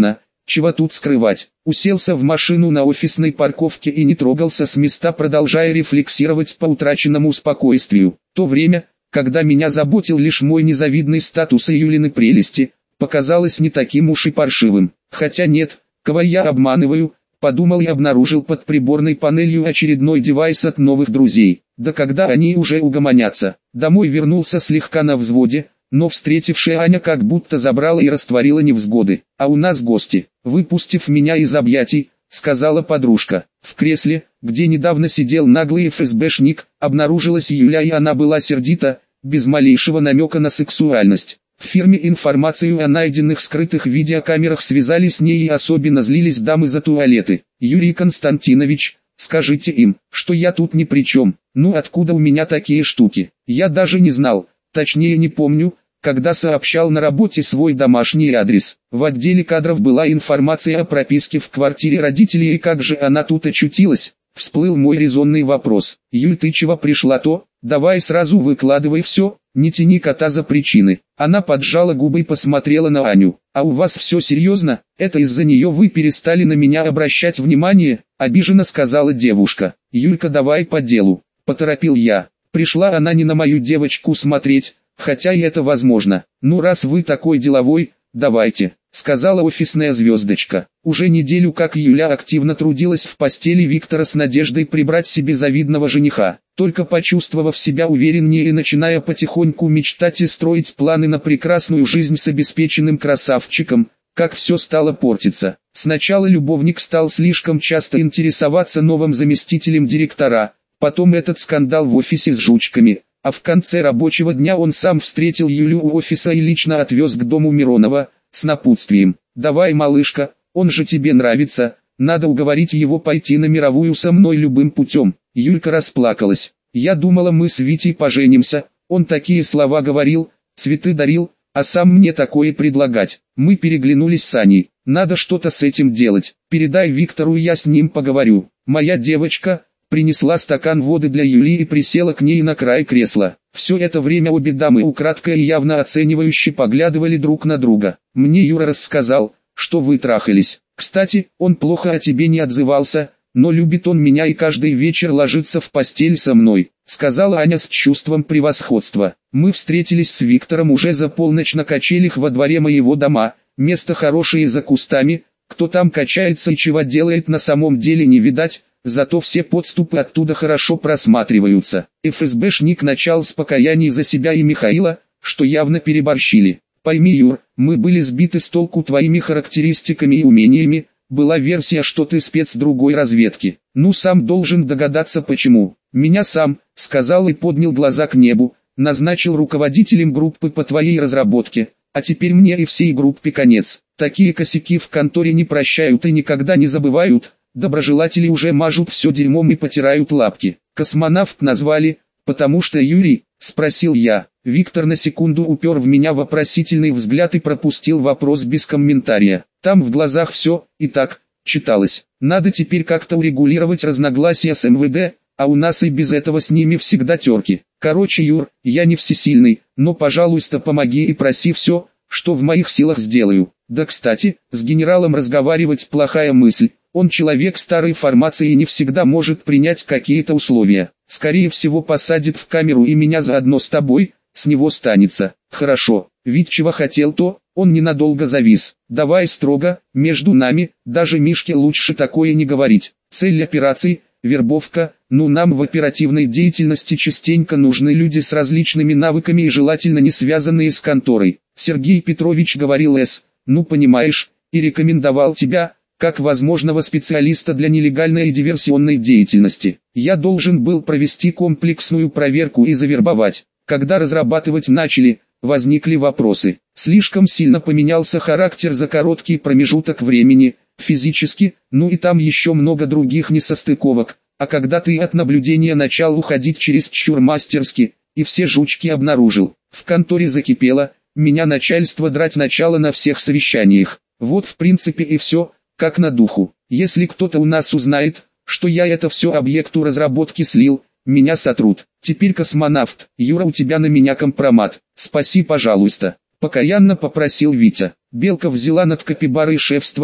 чего тут скрывать. Уселся в машину на офисной парковке и не трогался с места, продолжая рефлексировать по утраченному спокойствию. То время, когда меня заботил лишь мой незавидный статус и Юлины прелести, показалось не таким уж и паршивым. Хотя нет, кого я обманываю, подумал и обнаружил под приборной панелью очередной девайс от новых друзей. Да когда они уже угомонятся. Домой вернулся слегка на взводе, но встретившая Аня как будто забрала и растворила невзгоды. «А у нас гости», выпустив меня из объятий, сказала подружка. В кресле, где недавно сидел наглый эф эс бэшник, обнаружилась Юля, и она была сердита, без малейшего намека на сексуальность. В фирме информацию о найденных скрытых видеокамерах связали с ней, и особенно злились дамы за туалеты. «Юрий Константинович, скажите им, что я тут ни при чем. Ну откуда у меня такие штуки? Я даже не знал, точнее не помню, когда сообщал на работе свой домашний адрес. В отделе кадров была информация о прописке в квартире родителей, и как же она тут очутилась?» Всплыл мой резонный вопрос. «Юль, ты чего пришла-то? Давай сразу выкладывай все, не тяни кота за причины». Она поджала губы и посмотрела на Аню. «А у вас все серьезно? Это из-за нее вы перестали на меня обращать внимание?» Обиженно сказала девушка. «Юлька, давай по делу», поторопил я. Пришла она не на мою девочку смотреть, хотя и это возможно. «Ну раз вы такой деловой, давайте», сказала офисная звездочка. Уже неделю как Юля активно трудилась в постели Виктора с надеждой прибрать себе завидного жениха. Только почувствовав себя увереннее и начиная потихоньку мечтать и строить планы на прекрасную жизнь с обеспеченным красавчиком, как все стало портиться. Сначала любовник стал слишком часто интересоваться новым заместителем директора, потом этот скандал в офисе с жучками, а в конце рабочего дня он сам встретил Юлю у офиса и лично отвез к дому Миронова, с напутствием: «Давай, малышка, он же тебе нравится, надо уговорить его пойти на мировую со мной любым путем». Юлька расплакалась. «Я думала, мы с Витей поженимся, он такие слова говорил, цветы дарил, а сам мне такое предлагать». Мы переглянулись с Аней. «Надо что-то с этим делать, передай Виктору, я с ним поговорю». Моя девочка принесла стакан воды для Юли и присела к ней на край кресла. Все это время обе дамы украдкой и явно оценивающе поглядывали друг на друга. «Мне Юра рассказал, что вы трахались. Кстати, он плохо о тебе не отзывался, но любит он меня и каждый вечер ложится в постель со мной», сказала Аня с чувством превосходства. «Мы встретились с Виктором уже за полночь на качелях во дворе моего дома, место хорошее за кустами, кто там качается и чего делает на самом деле не видать, зато все подступы оттуда хорошо просматриваются». эф эс бэшник начал с покаяний за себя и Михаила, что явно переборщили. «Пойми, Юр, мы были сбиты с толку твоими характеристиками и умениями, была версия, что ты спец другой разведки. Ну сам должен догадаться почему. Меня сам, сказал и поднял глаза к небу, назначил руководителем группы по твоей разработке, а теперь мне и всей группе конец. Такие косяки в конторе не прощают и никогда не забывают, доброжелатели уже мажут все дерьмом и потирают лапки. Космонавт назвали, потому что Юрий?» — спросил я. Виктор на секунду упер в меня вопросительный взгляд и пропустил вопрос без комментария. Там в глазах все, и так, читалось. Надо теперь как-то урегулировать разногласия с эм вэ дэ, а у нас и без этого с ними всегда терки. Короче, Юр, я не всесильный, но пожалуйста помоги и проси все, что в моих силах сделаю. Да кстати, с генералом разговаривать плохая мысль. Он человек старой формации и не всегда может принять какие-то условия. Скорее всего посадит в камеру и меня заодно с тобой, с него станется. Хорошо, ведь чего хотел то, он ненадолго завис. Давай строго, между нами, даже Мишке лучше такое не говорить. Цель операции – вербовка, ну нам в оперативной деятельности частенько нужны люди с различными навыками и желательно не связанные с конторой. Сергей Петрович говорил С, ну понимаешь, и рекомендовал тебя, как возможного специалиста для нелегальной и диверсионной деятельности. Я должен был провести комплексную проверку и завербовать. Когда разрабатывать начали, возникли вопросы. Слишком сильно поменялся характер за короткий промежуток времени, физически, ну и там еще много других несостыковок. А когда ты от наблюдения начал уходить чересчур мастерски, и все жучки обнаружил. В конторе закипело, меня начальство драть начало на всех совещаниях. Вот в принципе и все, как на духу. Если кто-то у нас узнает, что я это все объекту разработки слил, меня сотрут. Теперь космонавт, Юра, у тебя на меня компромат. Спаси, пожалуйста. Покаянно попросил Витя. Белка взяла над капибарой шефство,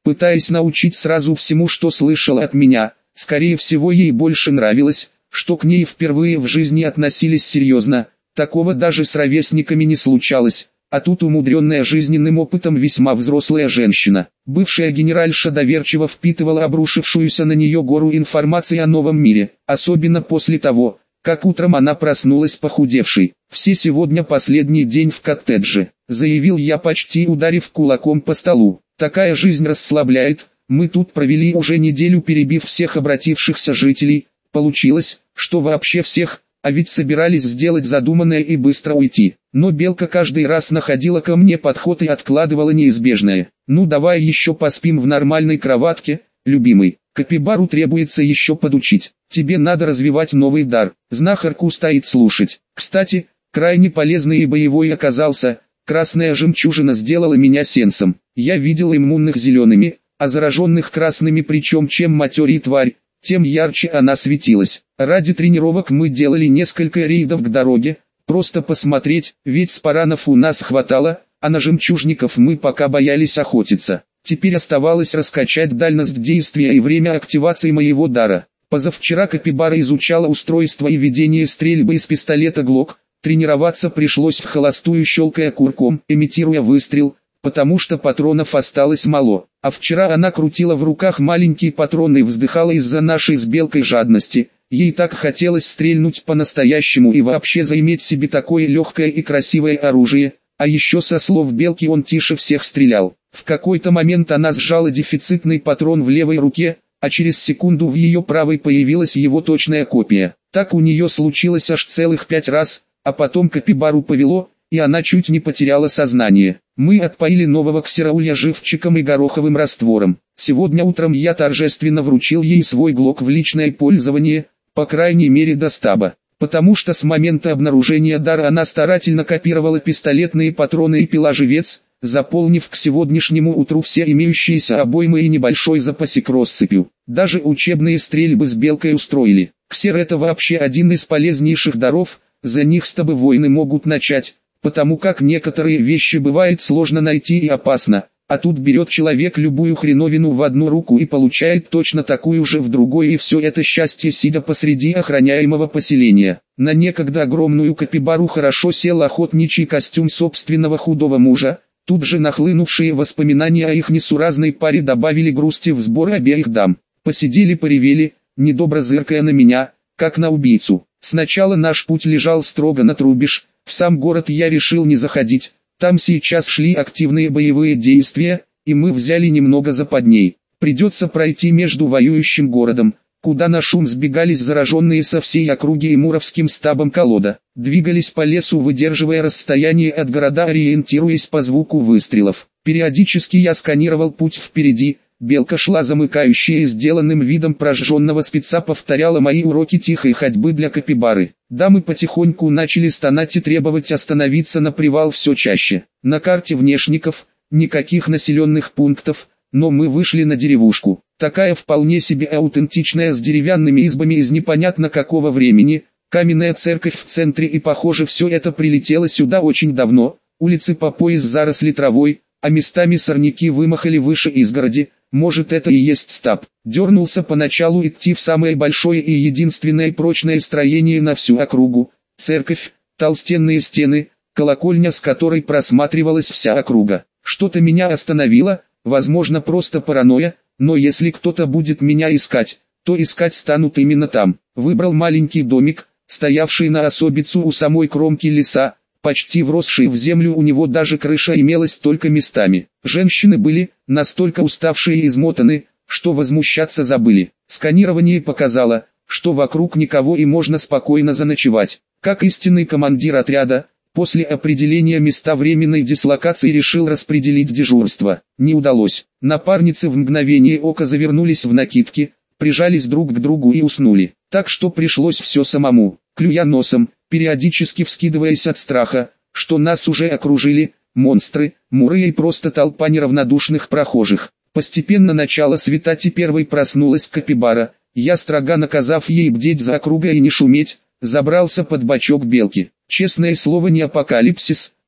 пытаясь научить сразу всему, что слышала от меня. Скорее всего, ей больше нравилось, что к ней впервые в жизни относились серьезно, такого даже с ровесниками не случалось. А тут умудренная жизненным опытом весьма взрослая женщина. Бывшая генеральша доверчиво впитывала обрушившуюся на нее гору информации о новом мире, особенно после того, как утром она проснулась похудевшей. «Все сегодня последний день в коттедже», — заявил я, почти ударив кулаком по столу. «Такая жизнь расслабляет, мы тут провели уже неделю, перебив всех обратившихся жителей. Получилось, что вообще всех, а ведь собирались сделать задуманное и быстро уйти. Но Белка каждый раз находила ко мне подход и откладывала неизбежное. Ну давай еще поспим в нормальной кроватке, любимый. Капибару требуется еще подучить. Тебе надо развивать новый дар. Знахарку стоит слушать. Кстати, крайне полезный и боевой оказался. Красная жемчужина сделала меня сенсом. Я видел иммунных зелеными, а зараженных красными, причем чем матерее тварь, тем ярче она светилась. Ради тренировок мы делали несколько рейдов к дороге, просто посмотреть, ведь спаранов у нас хватало, а на жемчужников мы пока боялись охотиться. Теперь оставалось раскачать дальность действия и время активации моего дара. Позавчера Капибара изучала устройство и ведение стрельбы из пистолета Глок. Тренироваться пришлось в холостую, щелкая курком, имитируя выстрел, потому что патронов осталось мало. А вчера она крутила в руках маленькие патроны и вздыхала из-за нашей с Белкой жадности. Ей так хотелось стрельнуть по-настоящему и вообще заиметь себе такое легкое и красивое оружие. А еще со слов Белки он тише всех стрелял. В какой-то момент она сжала дефицитный патрон в левой руке, а через секунду в ее правой появилась его точная копия. Так у нее случилось аж целых пять раз, а потом Капибару повело, и она чуть не потеряла сознание. Мы отпоили нового ксерауля живчиком и гороховым раствором. Сегодня утром я торжественно вручил ей свой глок в личное пользование, по крайней мере до стаба. Потому что с момента обнаружения дара она старательно копировала пистолетные патроны и пила живец, заполнив к сегодняшнему утру все имеющиеся обоймы и небольшой запасик россыпью. Даже учебные стрельбы с Белкой устроили. Ксер — это вообще один из полезнейших даров, за них стабы войны могут начать, потому как некоторые вещи бывает сложно найти и опасно, а тут берет человек любую хреновину в одну руку и получает точно такую же в другой, и все это счастье сидя посреди охраняемого поселения. На некогда огромную Капибару хорошо сел охотничий костюм собственного худого мужа. Тут же нахлынувшие воспоминания о их несуразной паре добавили грусти в сбор обеих дам. Посидели-поревели, недобро зыркая на меня, как на убийцу. Сначала наш путь лежал строго на Трубеж, в сам город я решил не заходить, там сейчас шли активные боевые действия, и мы взяли немного западней. Придется пройти между воюющим городом, куда на шум сбегались зараженные со всей округи и муровским стабом колода. Двигались по лесу, выдерживая расстояние от города, ориентируясь по звуку выстрелов. Периодически я сканировал путь впереди. Белка шла замыкающая и сделанным видом прожженного спеца повторяла мои уроки тихой ходьбы для Капибары. Дамы потихоньку начали стонать и требовать остановиться на привал все чаще. На карте внешников, никаких населенных пунктов, но мы вышли на деревушку. Такая вполне себе аутентичная, с деревянными избами из непонятно какого времени, каменная церковь в центре, и похоже все это прилетело сюда очень давно. Улицы по пояс заросли травой, а местами сорняки вымахали выше изгороди. Может, это и есть стаб. Дернулся поначалу идти в самое большое и единственное прочное строение на всю округу. Церковь, толстенные стены, колокольня, с которой просматривалась вся округа. Что-то меня остановило, возможно просто паранойя, но если кто-то будет меня искать, то искать станут именно там. Выбрал маленький домик, стоявший на особицу у самой кромки леса, почти вросший в землю, у него даже крыша имелась только местами. Женщины были настолько уставшие и измотаны, что возмущаться забыли. Сканирование показало, что вокруг никого и можно спокойно заночевать. Как истинный командир отряда, после определения места временной дислокации решил распределить дежурство. Не удалось. Напарницы в мгновение ока завернулись в накидки, прижались друг к другу и уснули. Так что пришлось все самому, клюя носом, периодически вскидываясь от страха, что нас уже окружили монстры, муры и просто толпа неравнодушных прохожих. Постепенно начало светать, и первой проснулась Капибара. Я, строго наказав ей бдеть за округой и не шуметь, забрался под бочок Белки. Честное слово, не апокалипсис,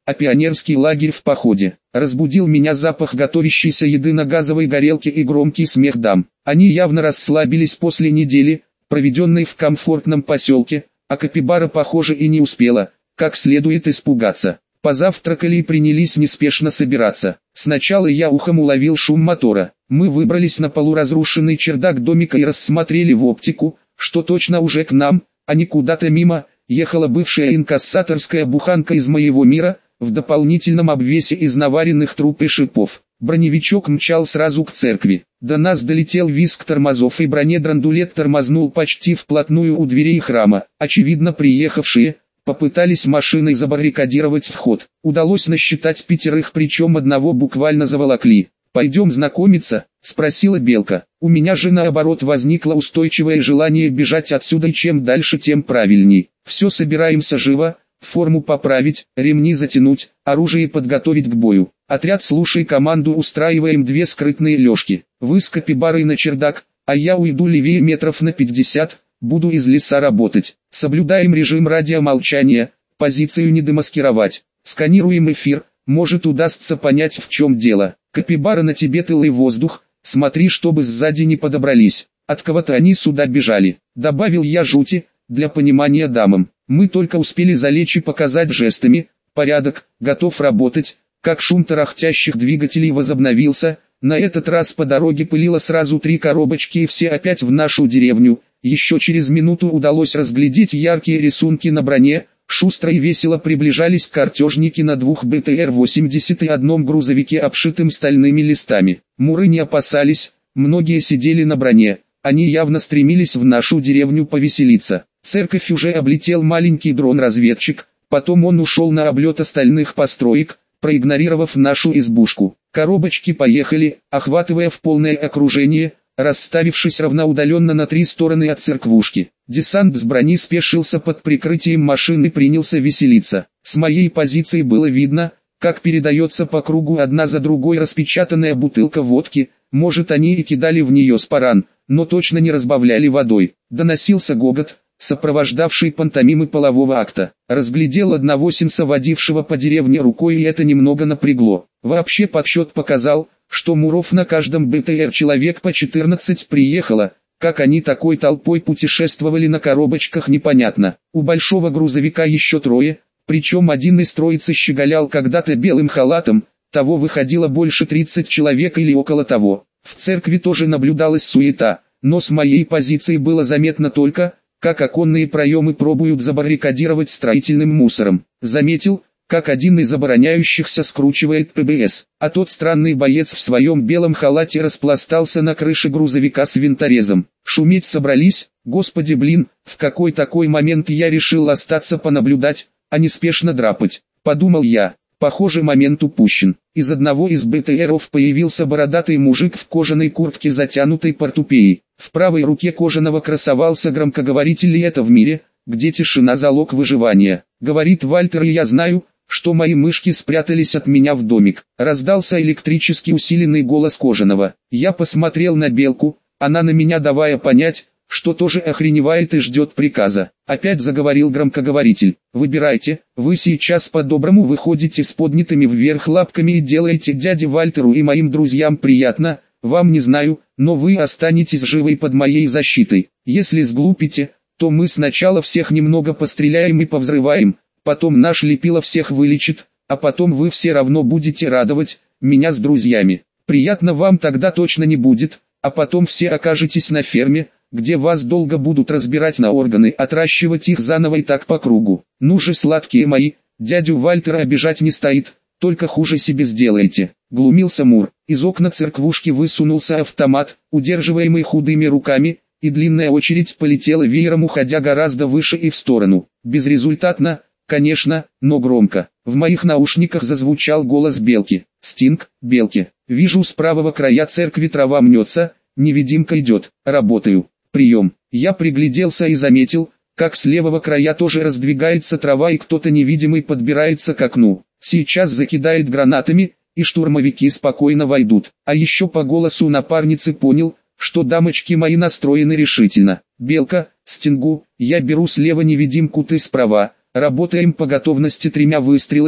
а пионерский лагерь в походе. Разбудил меня запах готовящейся еды на газовой горелке и громкий смех дам. Они явно расслабились после недели, проведенной в комфортном поселке, а капибара, похоже, и не успела, как следует, испугаться. Позавтракали и принялись неспешно собираться. Сначала я ухом уловил шум мотора. Мы выбрались на полуразрушенный чердак домика и рассмотрели в оптику, что точно уже к нам, а не куда-то мимо, ехала бывшая инкассаторская буханка из моего мира, в дополнительном обвесе из наваренных труб и шипов. Броневичок мчал сразу к церкви. До нас долетел визг тормозов, и бронедрандулет тормознул почти вплотную у дверей храма. Очевидно, приехавшие попытались машиной забаррикадировать вход. Удалось насчитать пятерых, причем одного буквально заволокли. «Пойдем знакомиться?» – спросила Белка. У меня же наоборот возникло устойчивое желание бежать отсюда, и чем дальше, тем правильней. Все, собираемся живо, форму поправить, ремни затянуть, оружие подготовить к бою. Отряд, слушай команду, устраиваем две скрытные лёжки. Вы с капибарой на чердак, а я уйду левее метров на пятьдесят. Буду из леса работать. Соблюдаем режим радиомолчания, позицию не демаскировать. Сканируем эфир, может удастся понять, в чем дело. Капибара, на тебе тыл и воздух, смотри, чтобы сзади не подобрались. От кого-то они сюда бежали. Добавил я жути, для понимания дамам. Мы только успели залечь и показать жестами. Порядок, готов работать. Как шум тарахтящих двигателей возобновился, на этот раз по дороге пылило сразу три коробочки, и все опять в нашу деревню. Еще через минуту удалось разглядеть яркие рисунки на броне. Шустро и весело приближались картежники на двух бэ тэ эр восемьдесят и одном грузовике, обшитым стальными листами. Муры не опасались, многие сидели на броне. Они явно стремились в нашу деревню повеселиться. Церковь уже облетел маленький дрон-разведчик, потом он ушел на облет остальных построек, проигнорировав нашу избушку. Коробочки поехали, охватывая в полное окружение, расставившись равноудаленно на три стороны от церквушки. Десант с брони спешился под прикрытием машин и принялся веселиться. С моей позиции было видно, как передается по кругу одна за другой распечатанная бутылка водки. Может, они и кидали в нее спаран, но точно не разбавляли водой. Доносился гогот, сопровождавший пантомимы полового акта. Разглядел одного сенса, водившего по деревне рукой, и это немного напрягло. Вообще подсчет показал, что муров на каждом бэ тэ эр человек по четырнадцать приехало. Как они такой толпой путешествовали на коробочках, непонятно. У большого грузовика еще трое, причем один из троицы щеголял когда-то белым халатом, того выходило больше тридцать человек или около того. В церкви тоже наблюдалась суета, но с моей позиции было заметно только, как оконные проемы пробуют забаррикадировать строительным мусором. Заметил, как один из обороняющихся скручивает пэ бэ эс, а тот странный боец в своем белом халате распластался на крыше грузовика с винторезом. Шуметь собрались, господи блин, в какой такой момент я решил остаться понаблюдать, а не спешно драпать, подумал я. Похоже, момент упущен. Из одного из бэ тэ эров появился бородатый мужик в кожаной куртке, затянутой портупеей. В правой руке кожаного красовался громкоговоритель, и это в мире, где тишина залог выживания. Говорит Вальтер, и я знаю, что мои мышки спрятались от меня в домик. Раздался электрически усиленный голос кожаного. Я посмотрел на Белку, она на меня, давая понять, что тоже охреневает и ждет приказа. Опять заговорил громкоговоритель. Выбирайте, вы сейчас по-доброму выходите с поднятыми вверх лапками и делаете дяде Вальтеру и моим друзьям приятно, вам не знаю, но вы останетесь живой под моей защитой. Если сглупите, то мы сначала всех немного постреляем и повзрываем, потом наш лепило всех вылечит, а потом вы все равно будете радовать меня с друзьями. Приятно вам тогда точно не будет, а потом все окажетесь на ферме, где вас долго будут разбирать на органы, отращивать их заново и так по кругу. Ну же, сладкие мои, дядю Вальтера обижать не стоит, только хуже себе сделаете. Глумился Мур. Из окна церквушки высунулся автомат, удерживаемый худыми руками, и длинная очередь полетела веером, уходя гораздо выше и в сторону. Безрезультатно, конечно, но громко. В моих наушниках зазвучал голос Белки. «Стинг, Белки, вижу, с правого края церкви трава мнется, невидимка идет, работаю. Прием». Я пригляделся и заметил, как с левого края тоже раздвигается трава, и кто-то невидимый подбирается к окну. Сейчас закидает гранатами, и штурмовики спокойно войдут. А еще по голосу напарницы понял, что дамочки мои настроены решительно. «Белка, Стингу, я беру слева невидимку, ты справа. Работаем по готовности тремя выстрелами,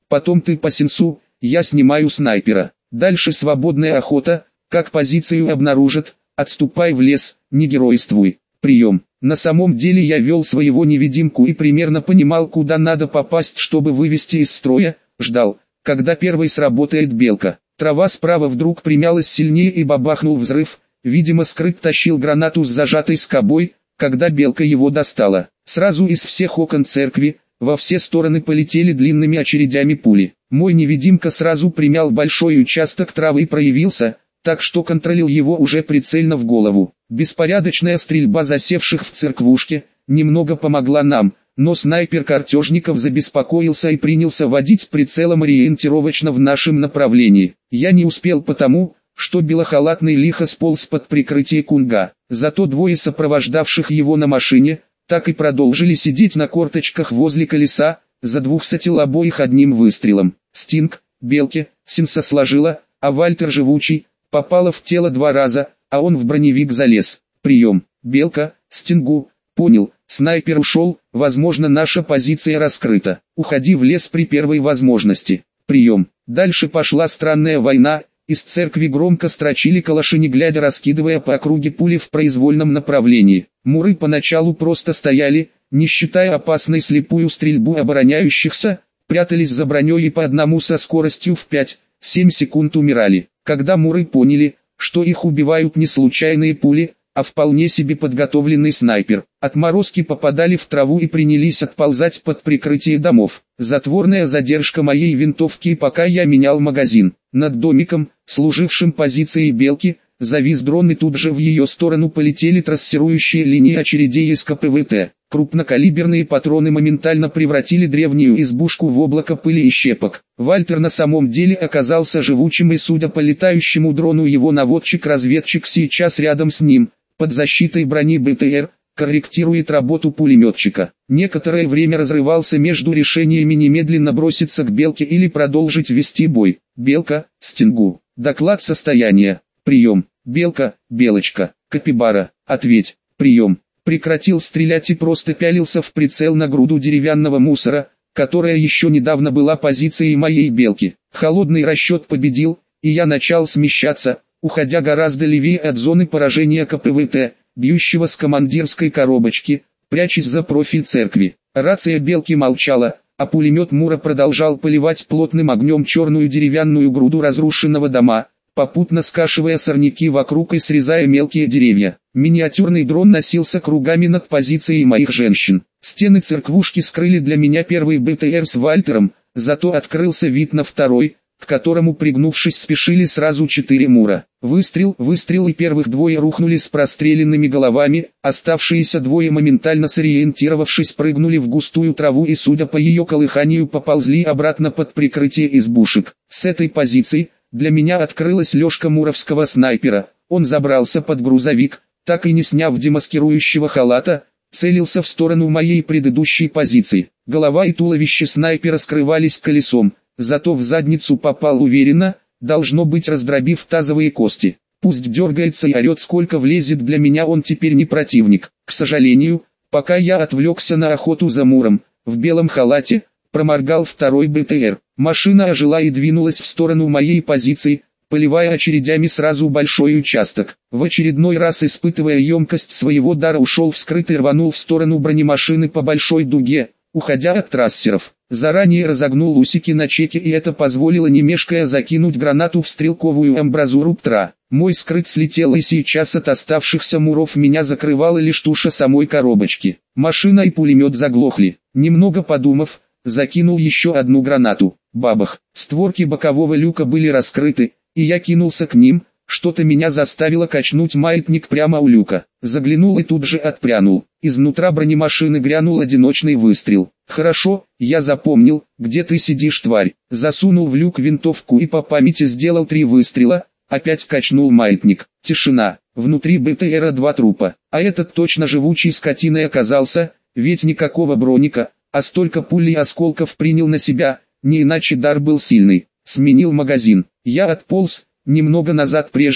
потом ты по сенсу, я снимаю снайпера. Дальше свободная охота, как позицию обнаружат, отступай в лес, не геройствуй. Прием. На самом деле я вел своего невидимку и примерно понимал, куда надо попасть, чтобы вывести из строя, ждал, когда первой сработает белка. Трава справа вдруг примялась сильнее и бабахнул взрыв, видимо скрыт тащил гранату с зажатой скобой, когда белка его достала. Сразу из всех окон церкви, во все стороны полетели длинными очередями пули. Мой невидимка сразу примял большой участок травы и проявился, так что контролил его уже прицельно в голову. Беспорядочная стрельба засевших в церквушке немного помогла нам, но снайпер картежников забеспокоился и принялся водить прицелом ориентировочно в нашем направлении. Я не успел потому, что белохалатный лихо сполз под прикрытие кунга. Зато двое сопровождавших его на машине так и продолжили сидеть на корточках возле колеса, задвухсотил обоих одним выстрелом. Стинг, белке, сенса сложила, а Вальтер живучий, попала в тело два раза, а он в броневик залез. Прием. Белка, Стингу, понял, снайпер ушел, возможно наша позиция раскрыта. Уходи в лес при первой возможности. Прием. Дальше пошла странная война, из церкви громко строчили калаши, не глядя, раскидывая по округе пули в произвольном направлении. Муры поначалу просто стояли, не считая опасной слепую стрельбу обороняющихся, прятались за броней и по одному со скоростью в пять-семь секунд умирали. Когда муры поняли, что их убивают не случайные пули, а вполне себе подготовленный снайпер, отморозки попадали в траву и принялись отползать под прикрытие домов. Затворная задержка моей винтовки, пока я менял магазин. Над домиком, служившим позицией белки, завис дрон, и тут же в ее сторону полетели трассирующие линии очередей из ка пэ вэ тэ. Крупнокалиберные патроны моментально превратили древнюю избушку в облако пыли и щепок. Вальтер на самом деле оказался живучим, и судя по летающему дрону, его наводчик-разведчик сейчас рядом с ним, под защитой брони бэ тэ эр, корректирует работу пулеметчика. Некоторое время разрывался между решениями немедленно броситься к белке или продолжить вести бой. Белка, Стингу. Доклад состояния. Прием. Белка, Белочка. Капибара. Ответь. Прием. Прекратил стрелять и просто пялился в прицел на груду деревянного мусора, которая еще недавно была позицией моей белки. Холодный расчет победил, и я начал смещаться, уходя гораздо левее от зоны поражения ка пэ вэ тэ, бьющего с командирской коробочки, прячась за профиль церкви. Рация белки молчала, а пулемет Мура продолжал поливать плотным огнем черную деревянную груду разрушенного дома, попутно скашивая сорняки вокруг и срезая мелкие деревья. Миниатюрный дрон носился кругами над позицией моих женщин. Стены церквушки скрыли для меня первый бэ тэ эр с Вальтером, зато открылся вид на второй, к которому, пригнувшись, спешили сразу четыре Мура. Выстрел, выстрел, и первых двое рухнули с простреленными головами, оставшиеся двое, моментально сориентировавшись, прыгнули в густую траву и, судя по ее колыханию, поползли обратно под прикрытие избушек. С этой позиции для меня открылась лёжка муровского снайпера. Он забрался под грузовик, так и не сняв демаскирующего халата, целился в сторону моей предыдущей позиции. Голова и туловище снайпера скрывались колесом, зато в задницу попал уверенно, должно быть, раздробив тазовые кости. Пусть дергается и орет сколько влезет, для меня он теперь не противник. К сожалению, пока я отвлекся на охоту за Муром, в белом халате, проморгал второй бэ тэ эр. Машина ожила и двинулась в сторону моей позиции, поливая очередями сразу большой участок. В очередной раз, испытывая емкость своего дара, ушел вскрыт и рванул в сторону бронемашины по большой дуге, уходя от трассеров. Заранее разогнул усики на чеке, и это позволило, не мешкая, закинуть гранату в стрелковую амбразуру ПТРА. Мой скрыт слетел, и сейчас от оставшихся муров меня закрывала лишь туша самой коробочки. Машина и пулемет заглохли. Немного подумав, закинул еще одну гранату. Бабах! Створки бокового люка были раскрыты, и я кинулся к ним. Что-то меня заставило качнуть маятник прямо у люка. Заглянул и тут же отпрянул. Изнутра бронемашины грянул одиночный выстрел. Хорошо, я запомнил, где ты сидишь, тварь. Засунул в люк винтовку и по памяти сделал три выстрела. Опять качнул маятник. Тишина. Внутри бэ тэ эра два трупа. А этот точно живучий скотиной оказался, ведь никакого броника, а столько пуль и осколков принял на себя, не иначе дар был сильный. Сменил магазин. Я отполз немного назад прежде,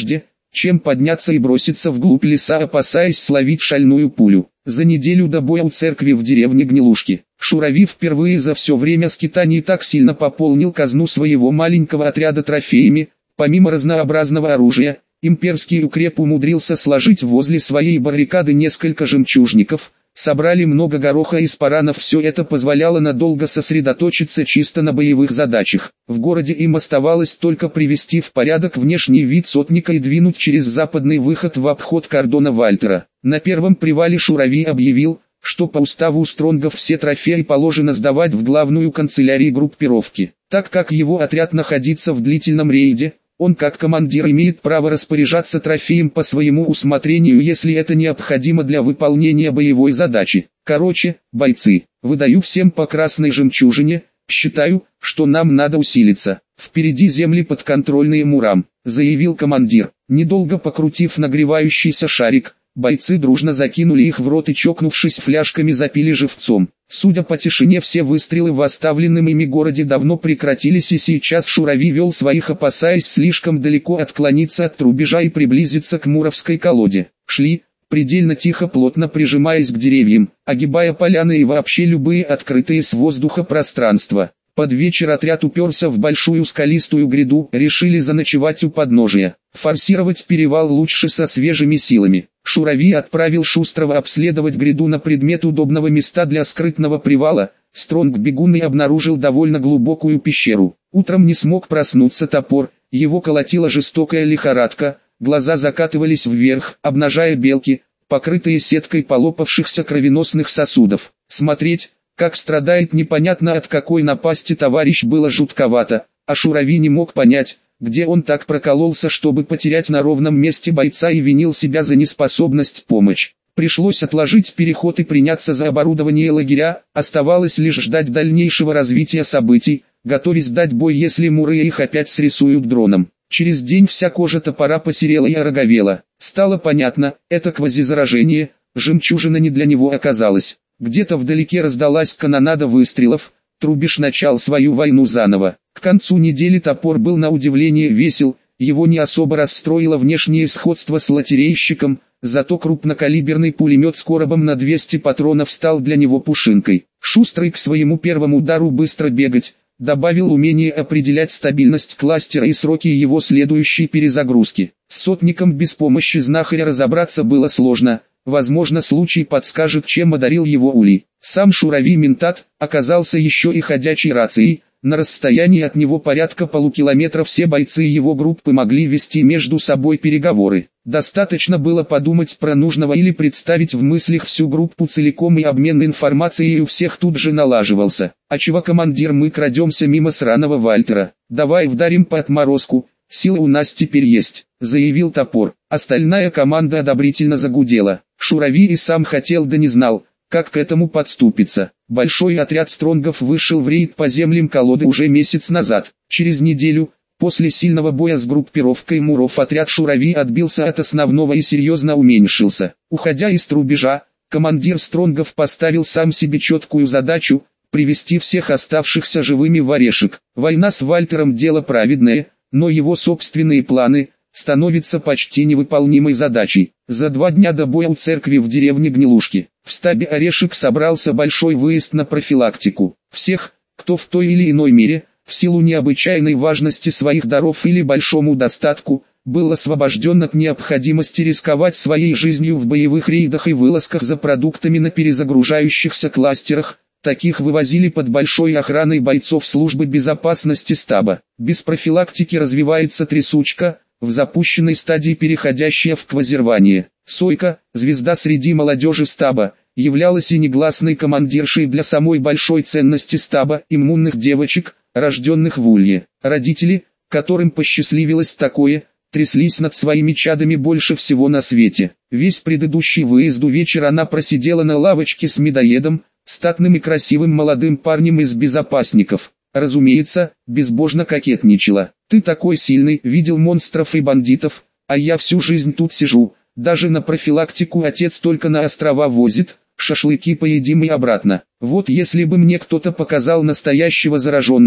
чем подняться и броситься вглубь леса, опасаясь словить шальную пулю. За неделю до боя у церкви в деревне Гнилушки, Шурави впервые за все время скитаний так сильно пополнил казну своего маленького отряда трофеями. Помимо разнообразного оружия, имперский укреп умудрился сложить возле своей баррикады несколько жемчужников, собрали много гороха из паранов. Все это позволяло надолго сосредоточиться чисто на боевых задачах. В городе им оставалось только привести в порядок внешний вид сотника и двинуть через западный выход в обход кордона Вальтера. На первом привале Шурави объявил, что по уставу Стронгов все трофеи положено сдавать в главную канцелярию группировки. Так как его отряд находится в длительном рейде, он как командир имеет право распоряжаться трофеем по своему усмотрению, если это необходимо для выполнения боевой задачи. Короче, бойцы, выдаю всем по красной жемчужине, считаю, что нам надо усилиться. Впереди земли подконтрольные Мурам, заявил командир. Недолго покрутив нагревающийся шарик, бойцы дружно закинули их в рот и, чокнувшись фляжками, запили живцом. Судя по тишине, все выстрелы в оставленном ими городе давно прекратились, и сейчас Шурави вел своих, опасаясь слишком далеко отклониться от рубежа и приблизиться к Муровской колоде. Шли, предельно тихо, плотно прижимаясь к деревьям, огибая поляны и вообще любые открытые с воздуха пространства. Под вечер отряд уперся в большую скалистую гряду, решили заночевать у подножия. Форсировать перевал лучше со свежими силами. Шурави отправил Шустрого обследовать гряду на предмет удобного места для скрытного привала. Стронг бегун и обнаружил довольно глубокую пещеру. Утром не смог проснуться Топор, его колотила жестокая лихорадка, глаза закатывались вверх, обнажая белки, покрытые сеткой полопавшихся кровеносных сосудов. Смотреть, как страдает непонятно от какой напасти товарищ, было жутковато, а Шурави не мог понять, где он так прокололся, чтобы потерять на ровном месте бойца, и винил себя за неспособность помочь. Пришлось отложить переход и приняться за оборудование лагеря, оставалось лишь ждать дальнейшего развития событий, готовясь дать бой, если муры их опять срисуют дроном. Через день вся кожа Топора посерела и ороговела. Стало понятно, это квазизаражение, жемчужина не для него оказалась. Где-то вдалеке раздалась канонада выстрелов, Трубиш начал свою войну заново. К концу недели Топор был на удивление весел, его не особо расстроило внешнее сходство с лотерейщиком, зато крупнокалиберный пулемет с коробом на двести патронов стал для него пушинкой. Шустрый к своему первому удару быстро бегать, добавил умение определять стабильность кластера и сроки его следующей перезагрузки. С сотником без помощи знахаря разобраться было сложно. Возможно, случай подскажет, чем одарил его Ули. Сам Шурави-ментат оказался еще и ходячей рацией. На расстоянии от него порядка полукилометра все бойцы его группы могли вести между собой переговоры. Достаточно было подумать про нужного или представить в мыслях всю группу целиком, и обмен информацией у всех тут же налаживался. «А чего, командир, мы крадемся мимо сраного Вальтера? Давай вдарим по отморозку, сила у нас теперь есть», — заявил Топор. Остальная команда одобрительно загудела. Шурави и сам хотел, да не знал, как к этому подступиться. Большой отряд Стронгов вышел в рейд по землям колоды уже месяц назад. Через неделю, после сильного боя с группировкой Муров, отряд Шурави отбился от основного и серьезно уменьшился. Уходя из рубежа, командир Стронгов поставил сам себе четкую задачу – привести всех оставшихся живыми в Орешек. Война с Вальтером – дело праведное, но его собственные планы – становится почти невыполнимой задачей. За два дня до боя у церкви в деревне Гнилушки, в штабе Орешек собрался большой выезд на профилактику. Всех, кто в той или иной мере, в силу необычайной важности своих даров или большому достатку, был освобожден от необходимости рисковать своей жизнью в боевых рейдах и вылазках за продуктами на перезагружающихся кластерах. Таких вывозили под большой охраной бойцов службы безопасности штаба. Без профилактики развивается трясучка, в запущенной стадии переходящая в квазирование. Сойка, звезда среди молодежи штаба, являлась и негласной командиршей для самой большой ценности штаба, иммунных девочек, рожденных в Улье. Родители, которым посчастливилось такое, тряслись над своими чадами больше всего на свете. Весь предыдущий выезд вечер она просидела на лавочке с медоедом, статным и красивым молодым парнем из безопасников. Разумеется, безбожно кокетничала. «Ты такой сильный, видел монстров и бандитов, а я всю жизнь тут сижу, даже на профилактику отец только на острова возит, шашлыки поедим и обратно. Вот если бы мне кто-то показал настоящего зараженного,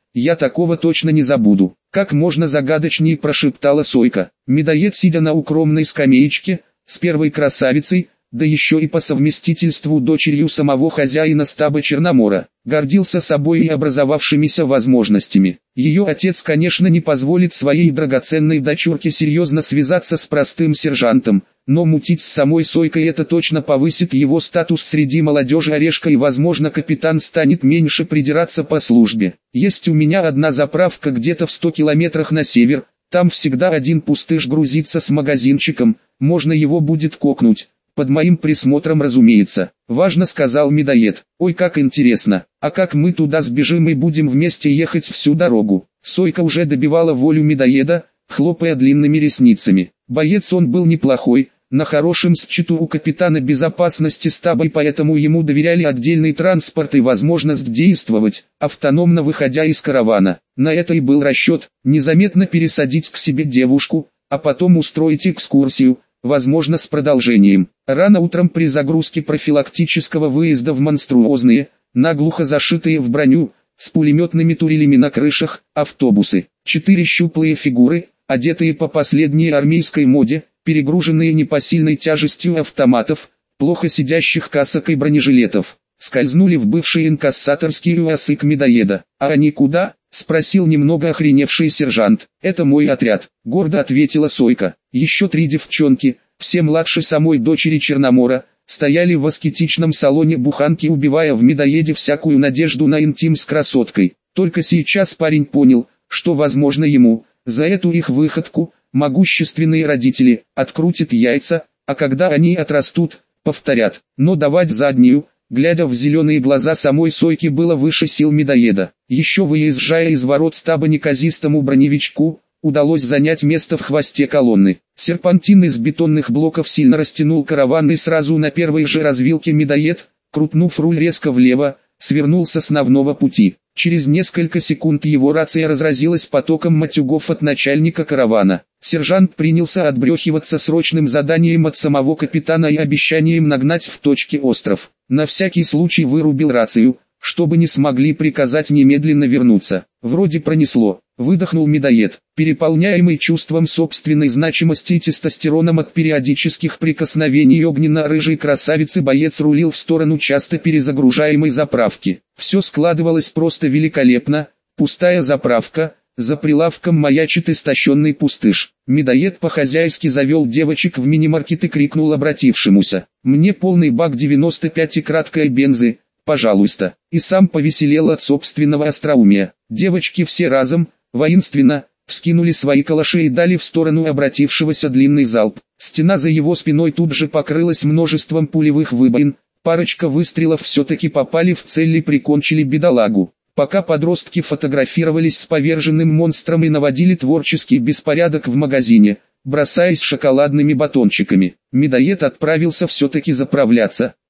я такого точно не забуду. Как можно загадочнее прошептала Сойка. Медоед, сидя на укромной скамеечке, с первой красавицей, да еще и по совместительству дочерью самого хозяина стаба Черномора, гордился собой и образовавшимися возможностями. Ее отец, конечно, не позволит своей драгоценной дочурке серьезно связаться с простым сержантом, но мутить с самой Сойкой это точно повысит его статус среди молодежи Орешка, и возможно капитан станет меньше придираться по службе. Есть у меня одна заправка где-то в ста километрах на север, там всегда один пустыш грузится с магазинчиком, можно его будет кокнуть. Под моим присмотром, разумеется. Важно, сказал Медоед. Ой, как интересно. А как мы туда сбежим и будем вместе ехать всю дорогу? Сойка уже добивала волю Медоеда, хлопая длинными ресницами. Боец он был неплохой, на хорошем счету у капитана безопасности стаба, и поэтому ему доверяли отдельный транспорт и возможность действовать, автономно выходя из каравана. На это и был расчет, незаметно пересадить к себе девушку, а потом устроить экскурсию, возможно с продолжением. Рано утром при загрузке профилактического выезда в монструозные, наглухо зашитые в броню, с пулеметными турелями на крышах, автобусы. Четыре щуплые фигуры, одетые по последней армейской моде, перегруженные непосильной тяжестью автоматов, плохо сидящих касок и бронежилетов, скользнули в бывший инкассаторский УАЗик Медоеда. «А они куда?» — спросил немного охреневший сержант. «Это мой отряд», — гордо ответила Сойка. Еще три девчонки, все младше самой дочери Черномора, стояли в аскетичном салоне буханки, убивая в Медоеде всякую надежду на интим с красоткой. Только сейчас парень понял, что возможно ему, за эту их выходку, могущественные родители, открутят яйца, а когда они отрастут, повторят. Но давать заднюю, глядя в зеленые глаза самой Сойки, было выше сил Медоеда. Еще выезжая из ворот стаба неказистому броневичку, удалось занять место в хвосте колонны. Серпантин из бетонных блоков сильно растянул караван, и сразу на первой же развилке Медоед, крутнув руль резко влево, свернул с основного пути. Через несколько секунд его рация разразилась потоком матюгов от начальника каравана. Сержант принялся отбрехиваться срочным заданием от самого капитана и обещанием нагнать в точке остров. На всякий случай вырубил рацию, чтобы не смогли приказать немедленно вернуться. Вроде пронесло, выдохнул Медоед, переполняемый чувством собственной значимости и тестостероном от периодических прикосновений огненно-рыжей красавицы. Боец рулил в сторону часто перезагружаемой заправки. Все складывалось просто великолепно, пустая заправка, за прилавком маячит истощенный пустыш. Медоед по-хозяйски завел девочек в мини-маркет и крикнул обратившемуся: «Мне полный бак девяносто пять и краткая бензы, пожалуйста», и сам повеселел от собственного остроумия. Девочки все разом, воинственно, вскинули свои калаши и дали в сторону обратившегося длинный залп. Стена за его спиной тут же покрылась множеством пулевых выбоин, парочка выстрелов все-таки попали в цель и прикончили бедолагу. Пока подростки фотографировались с поверженным монстром и наводили творческий беспорядок в магазине, бросаясь шоколадными батончиками, Медоед отправился все-таки заправляться.